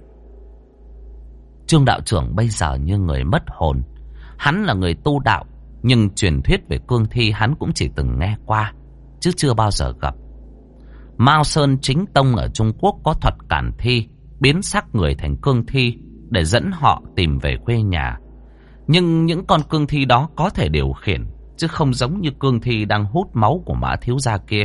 Trương đạo trưởng bây giờ như người mất hồn. Hắn là người tu đạo, nhưng truyền thuyết về cương thi hắn cũng chỉ từng nghe qua, chứ chưa bao giờ gặp. Mao Sơn Chính Tông ở Trung Quốc có thuật cản thi, biến xác người thành cương thi để dẫn họ tìm về quê nhà. Nhưng những con cương thi đó có thể điều khiển, chứ không giống như cương thi đang hút máu của Mã thiếu gia kia.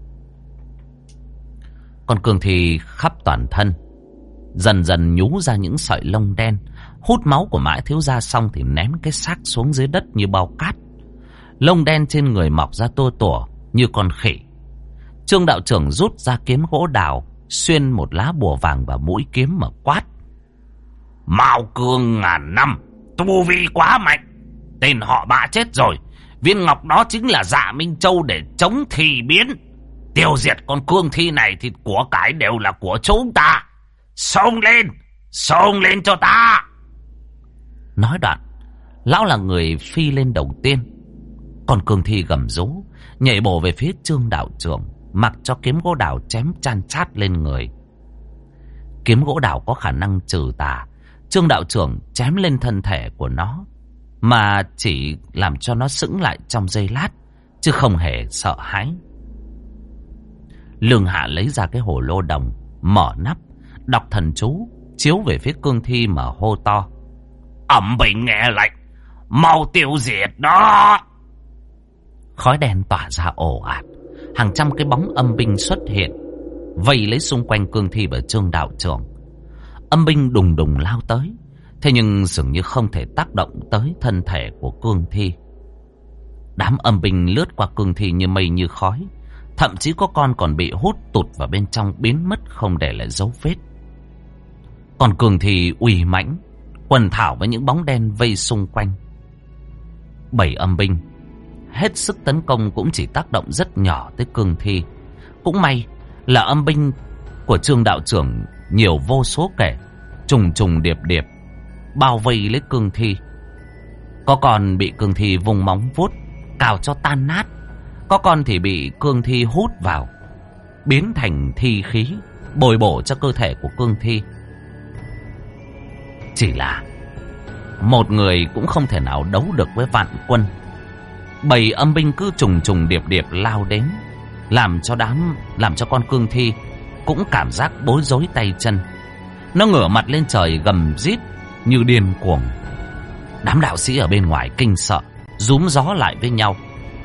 Con cương thi khắp toàn thân, dần dần nhú ra những sợi lông đen, hút máu của Mã thiếu gia xong thì ném cái xác xuống dưới đất như bao cát. Lông đen trên người mọc ra tua tủa như con khỉ. Trương đạo trưởng rút ra kiếm gỗ đào, xuyên một lá bùa vàng vào mũi kiếm mà quát: Mao Cương ngàn năm, tu vi quá mạnh, tên họ Mã chết rồi. Viên ngọc đó chính là Dạ Minh Châu để chống thi biến. Tiêu diệt con cương thi này thì của cải đều là của chúng ta. Xông lên, xông lên cho ta. Nói đoạn, lão là người phi lên đầu tiên. Con cương thi gầm rú, nhảy bổ về phía Trương đạo trưởng, mặc cho kiếm gỗ đào chém chan chát lên người. Kiếm gỗ đào có khả năng trừ tà. Trương đạo trưởng chém lên thân thể của nó, mà chỉ làm cho nó sững lại trong giây lát, chứ không hề sợ hãi. Lương Hạ lấy ra cái hồ lô đồng, mở nắp, đọc thần chú, chiếu về phía cương thi mà hô to: Âm binh nghe lệnh, mau tiêu diệt nó. Khói đen tỏa ra ồ ạt, hàng trăm cái bóng âm binh xuất hiện, vây lấy xung quanh cương thi và Trương đạo trưởng. Âm binh đùng đùng lao tới, thế nhưng dường như không thể tác động tới thân thể của cương thi. Đám âm binh lướt qua cương thi như mây như khói, thậm chí có con còn bị hút tụt vào bên trong, biến mất không để lại dấu vết. Còn cương thi uy mãnh, quần thảo với những bóng đen vây xung quanh. Bảy âm binh hết sức tấn công cũng chỉ tác động rất nhỏ tới cương thi. Cũng may là âm binh của Trương đạo trưởng nhiều vô số kể, trùng trùng điệp điệp bao vây lấy cương thi. Có con bị cương thi vùng móng vuốt cào cho tan nát, có con thì bị cương thi hút vào biến thành thi khí, bồi bổ cho cơ thể của cương thi. Chỉ là một người cũng không thể nào đấu được với vạn quân. Bầy âm binh cứ trùng trùng điệp điệp lao đến, làm cho đám làm cho con cương thi cũng cảm giác bối rối tay chân. Nó ngửa mặt lên trời gầm rít như điên cuồng. Đám đạo sĩ ở bên ngoài kinh sợ, rúm gió lại với nhau.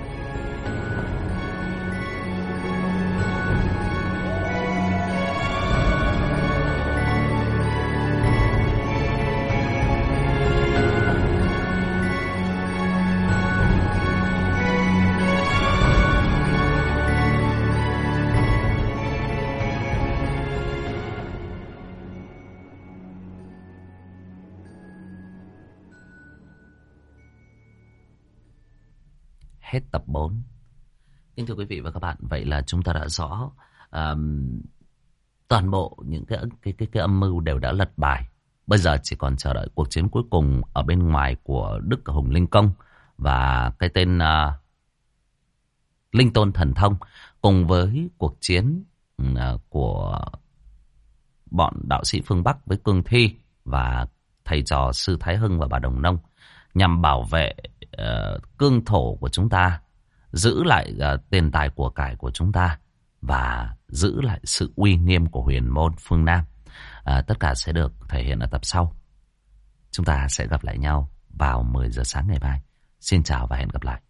Hết tập bốn. Kính thưa quý vị và các bạn, vậy là chúng ta đã rõ um, toàn bộ những cái, cái cái cái âm mưu đều đã lật bài. Bây giờ chỉ còn chờ đợi cuộc chiến cuối cùng ở bên ngoài của Đức Hùng Linh Công và cái tên uh, Linh Tôn Thần Thông, cùng với cuộc chiến uh, của bọn đạo sĩ phương Bắc với cương thi và thầy trò Sư Thái Hưng và bà Đồng Nông, nhằm bảo vệ uh, cương thổ của chúng ta, giữ lại uh, tiền tài của cải của chúng ta và giữ lại sự uy nghiêm của huyền môn phương Nam. Uh, tất cả sẽ được thể hiện ở tập sau. Chúng ta sẽ gặp lại nhau vào mười giờ sáng ngày mai. Xin chào và hẹn gặp lại.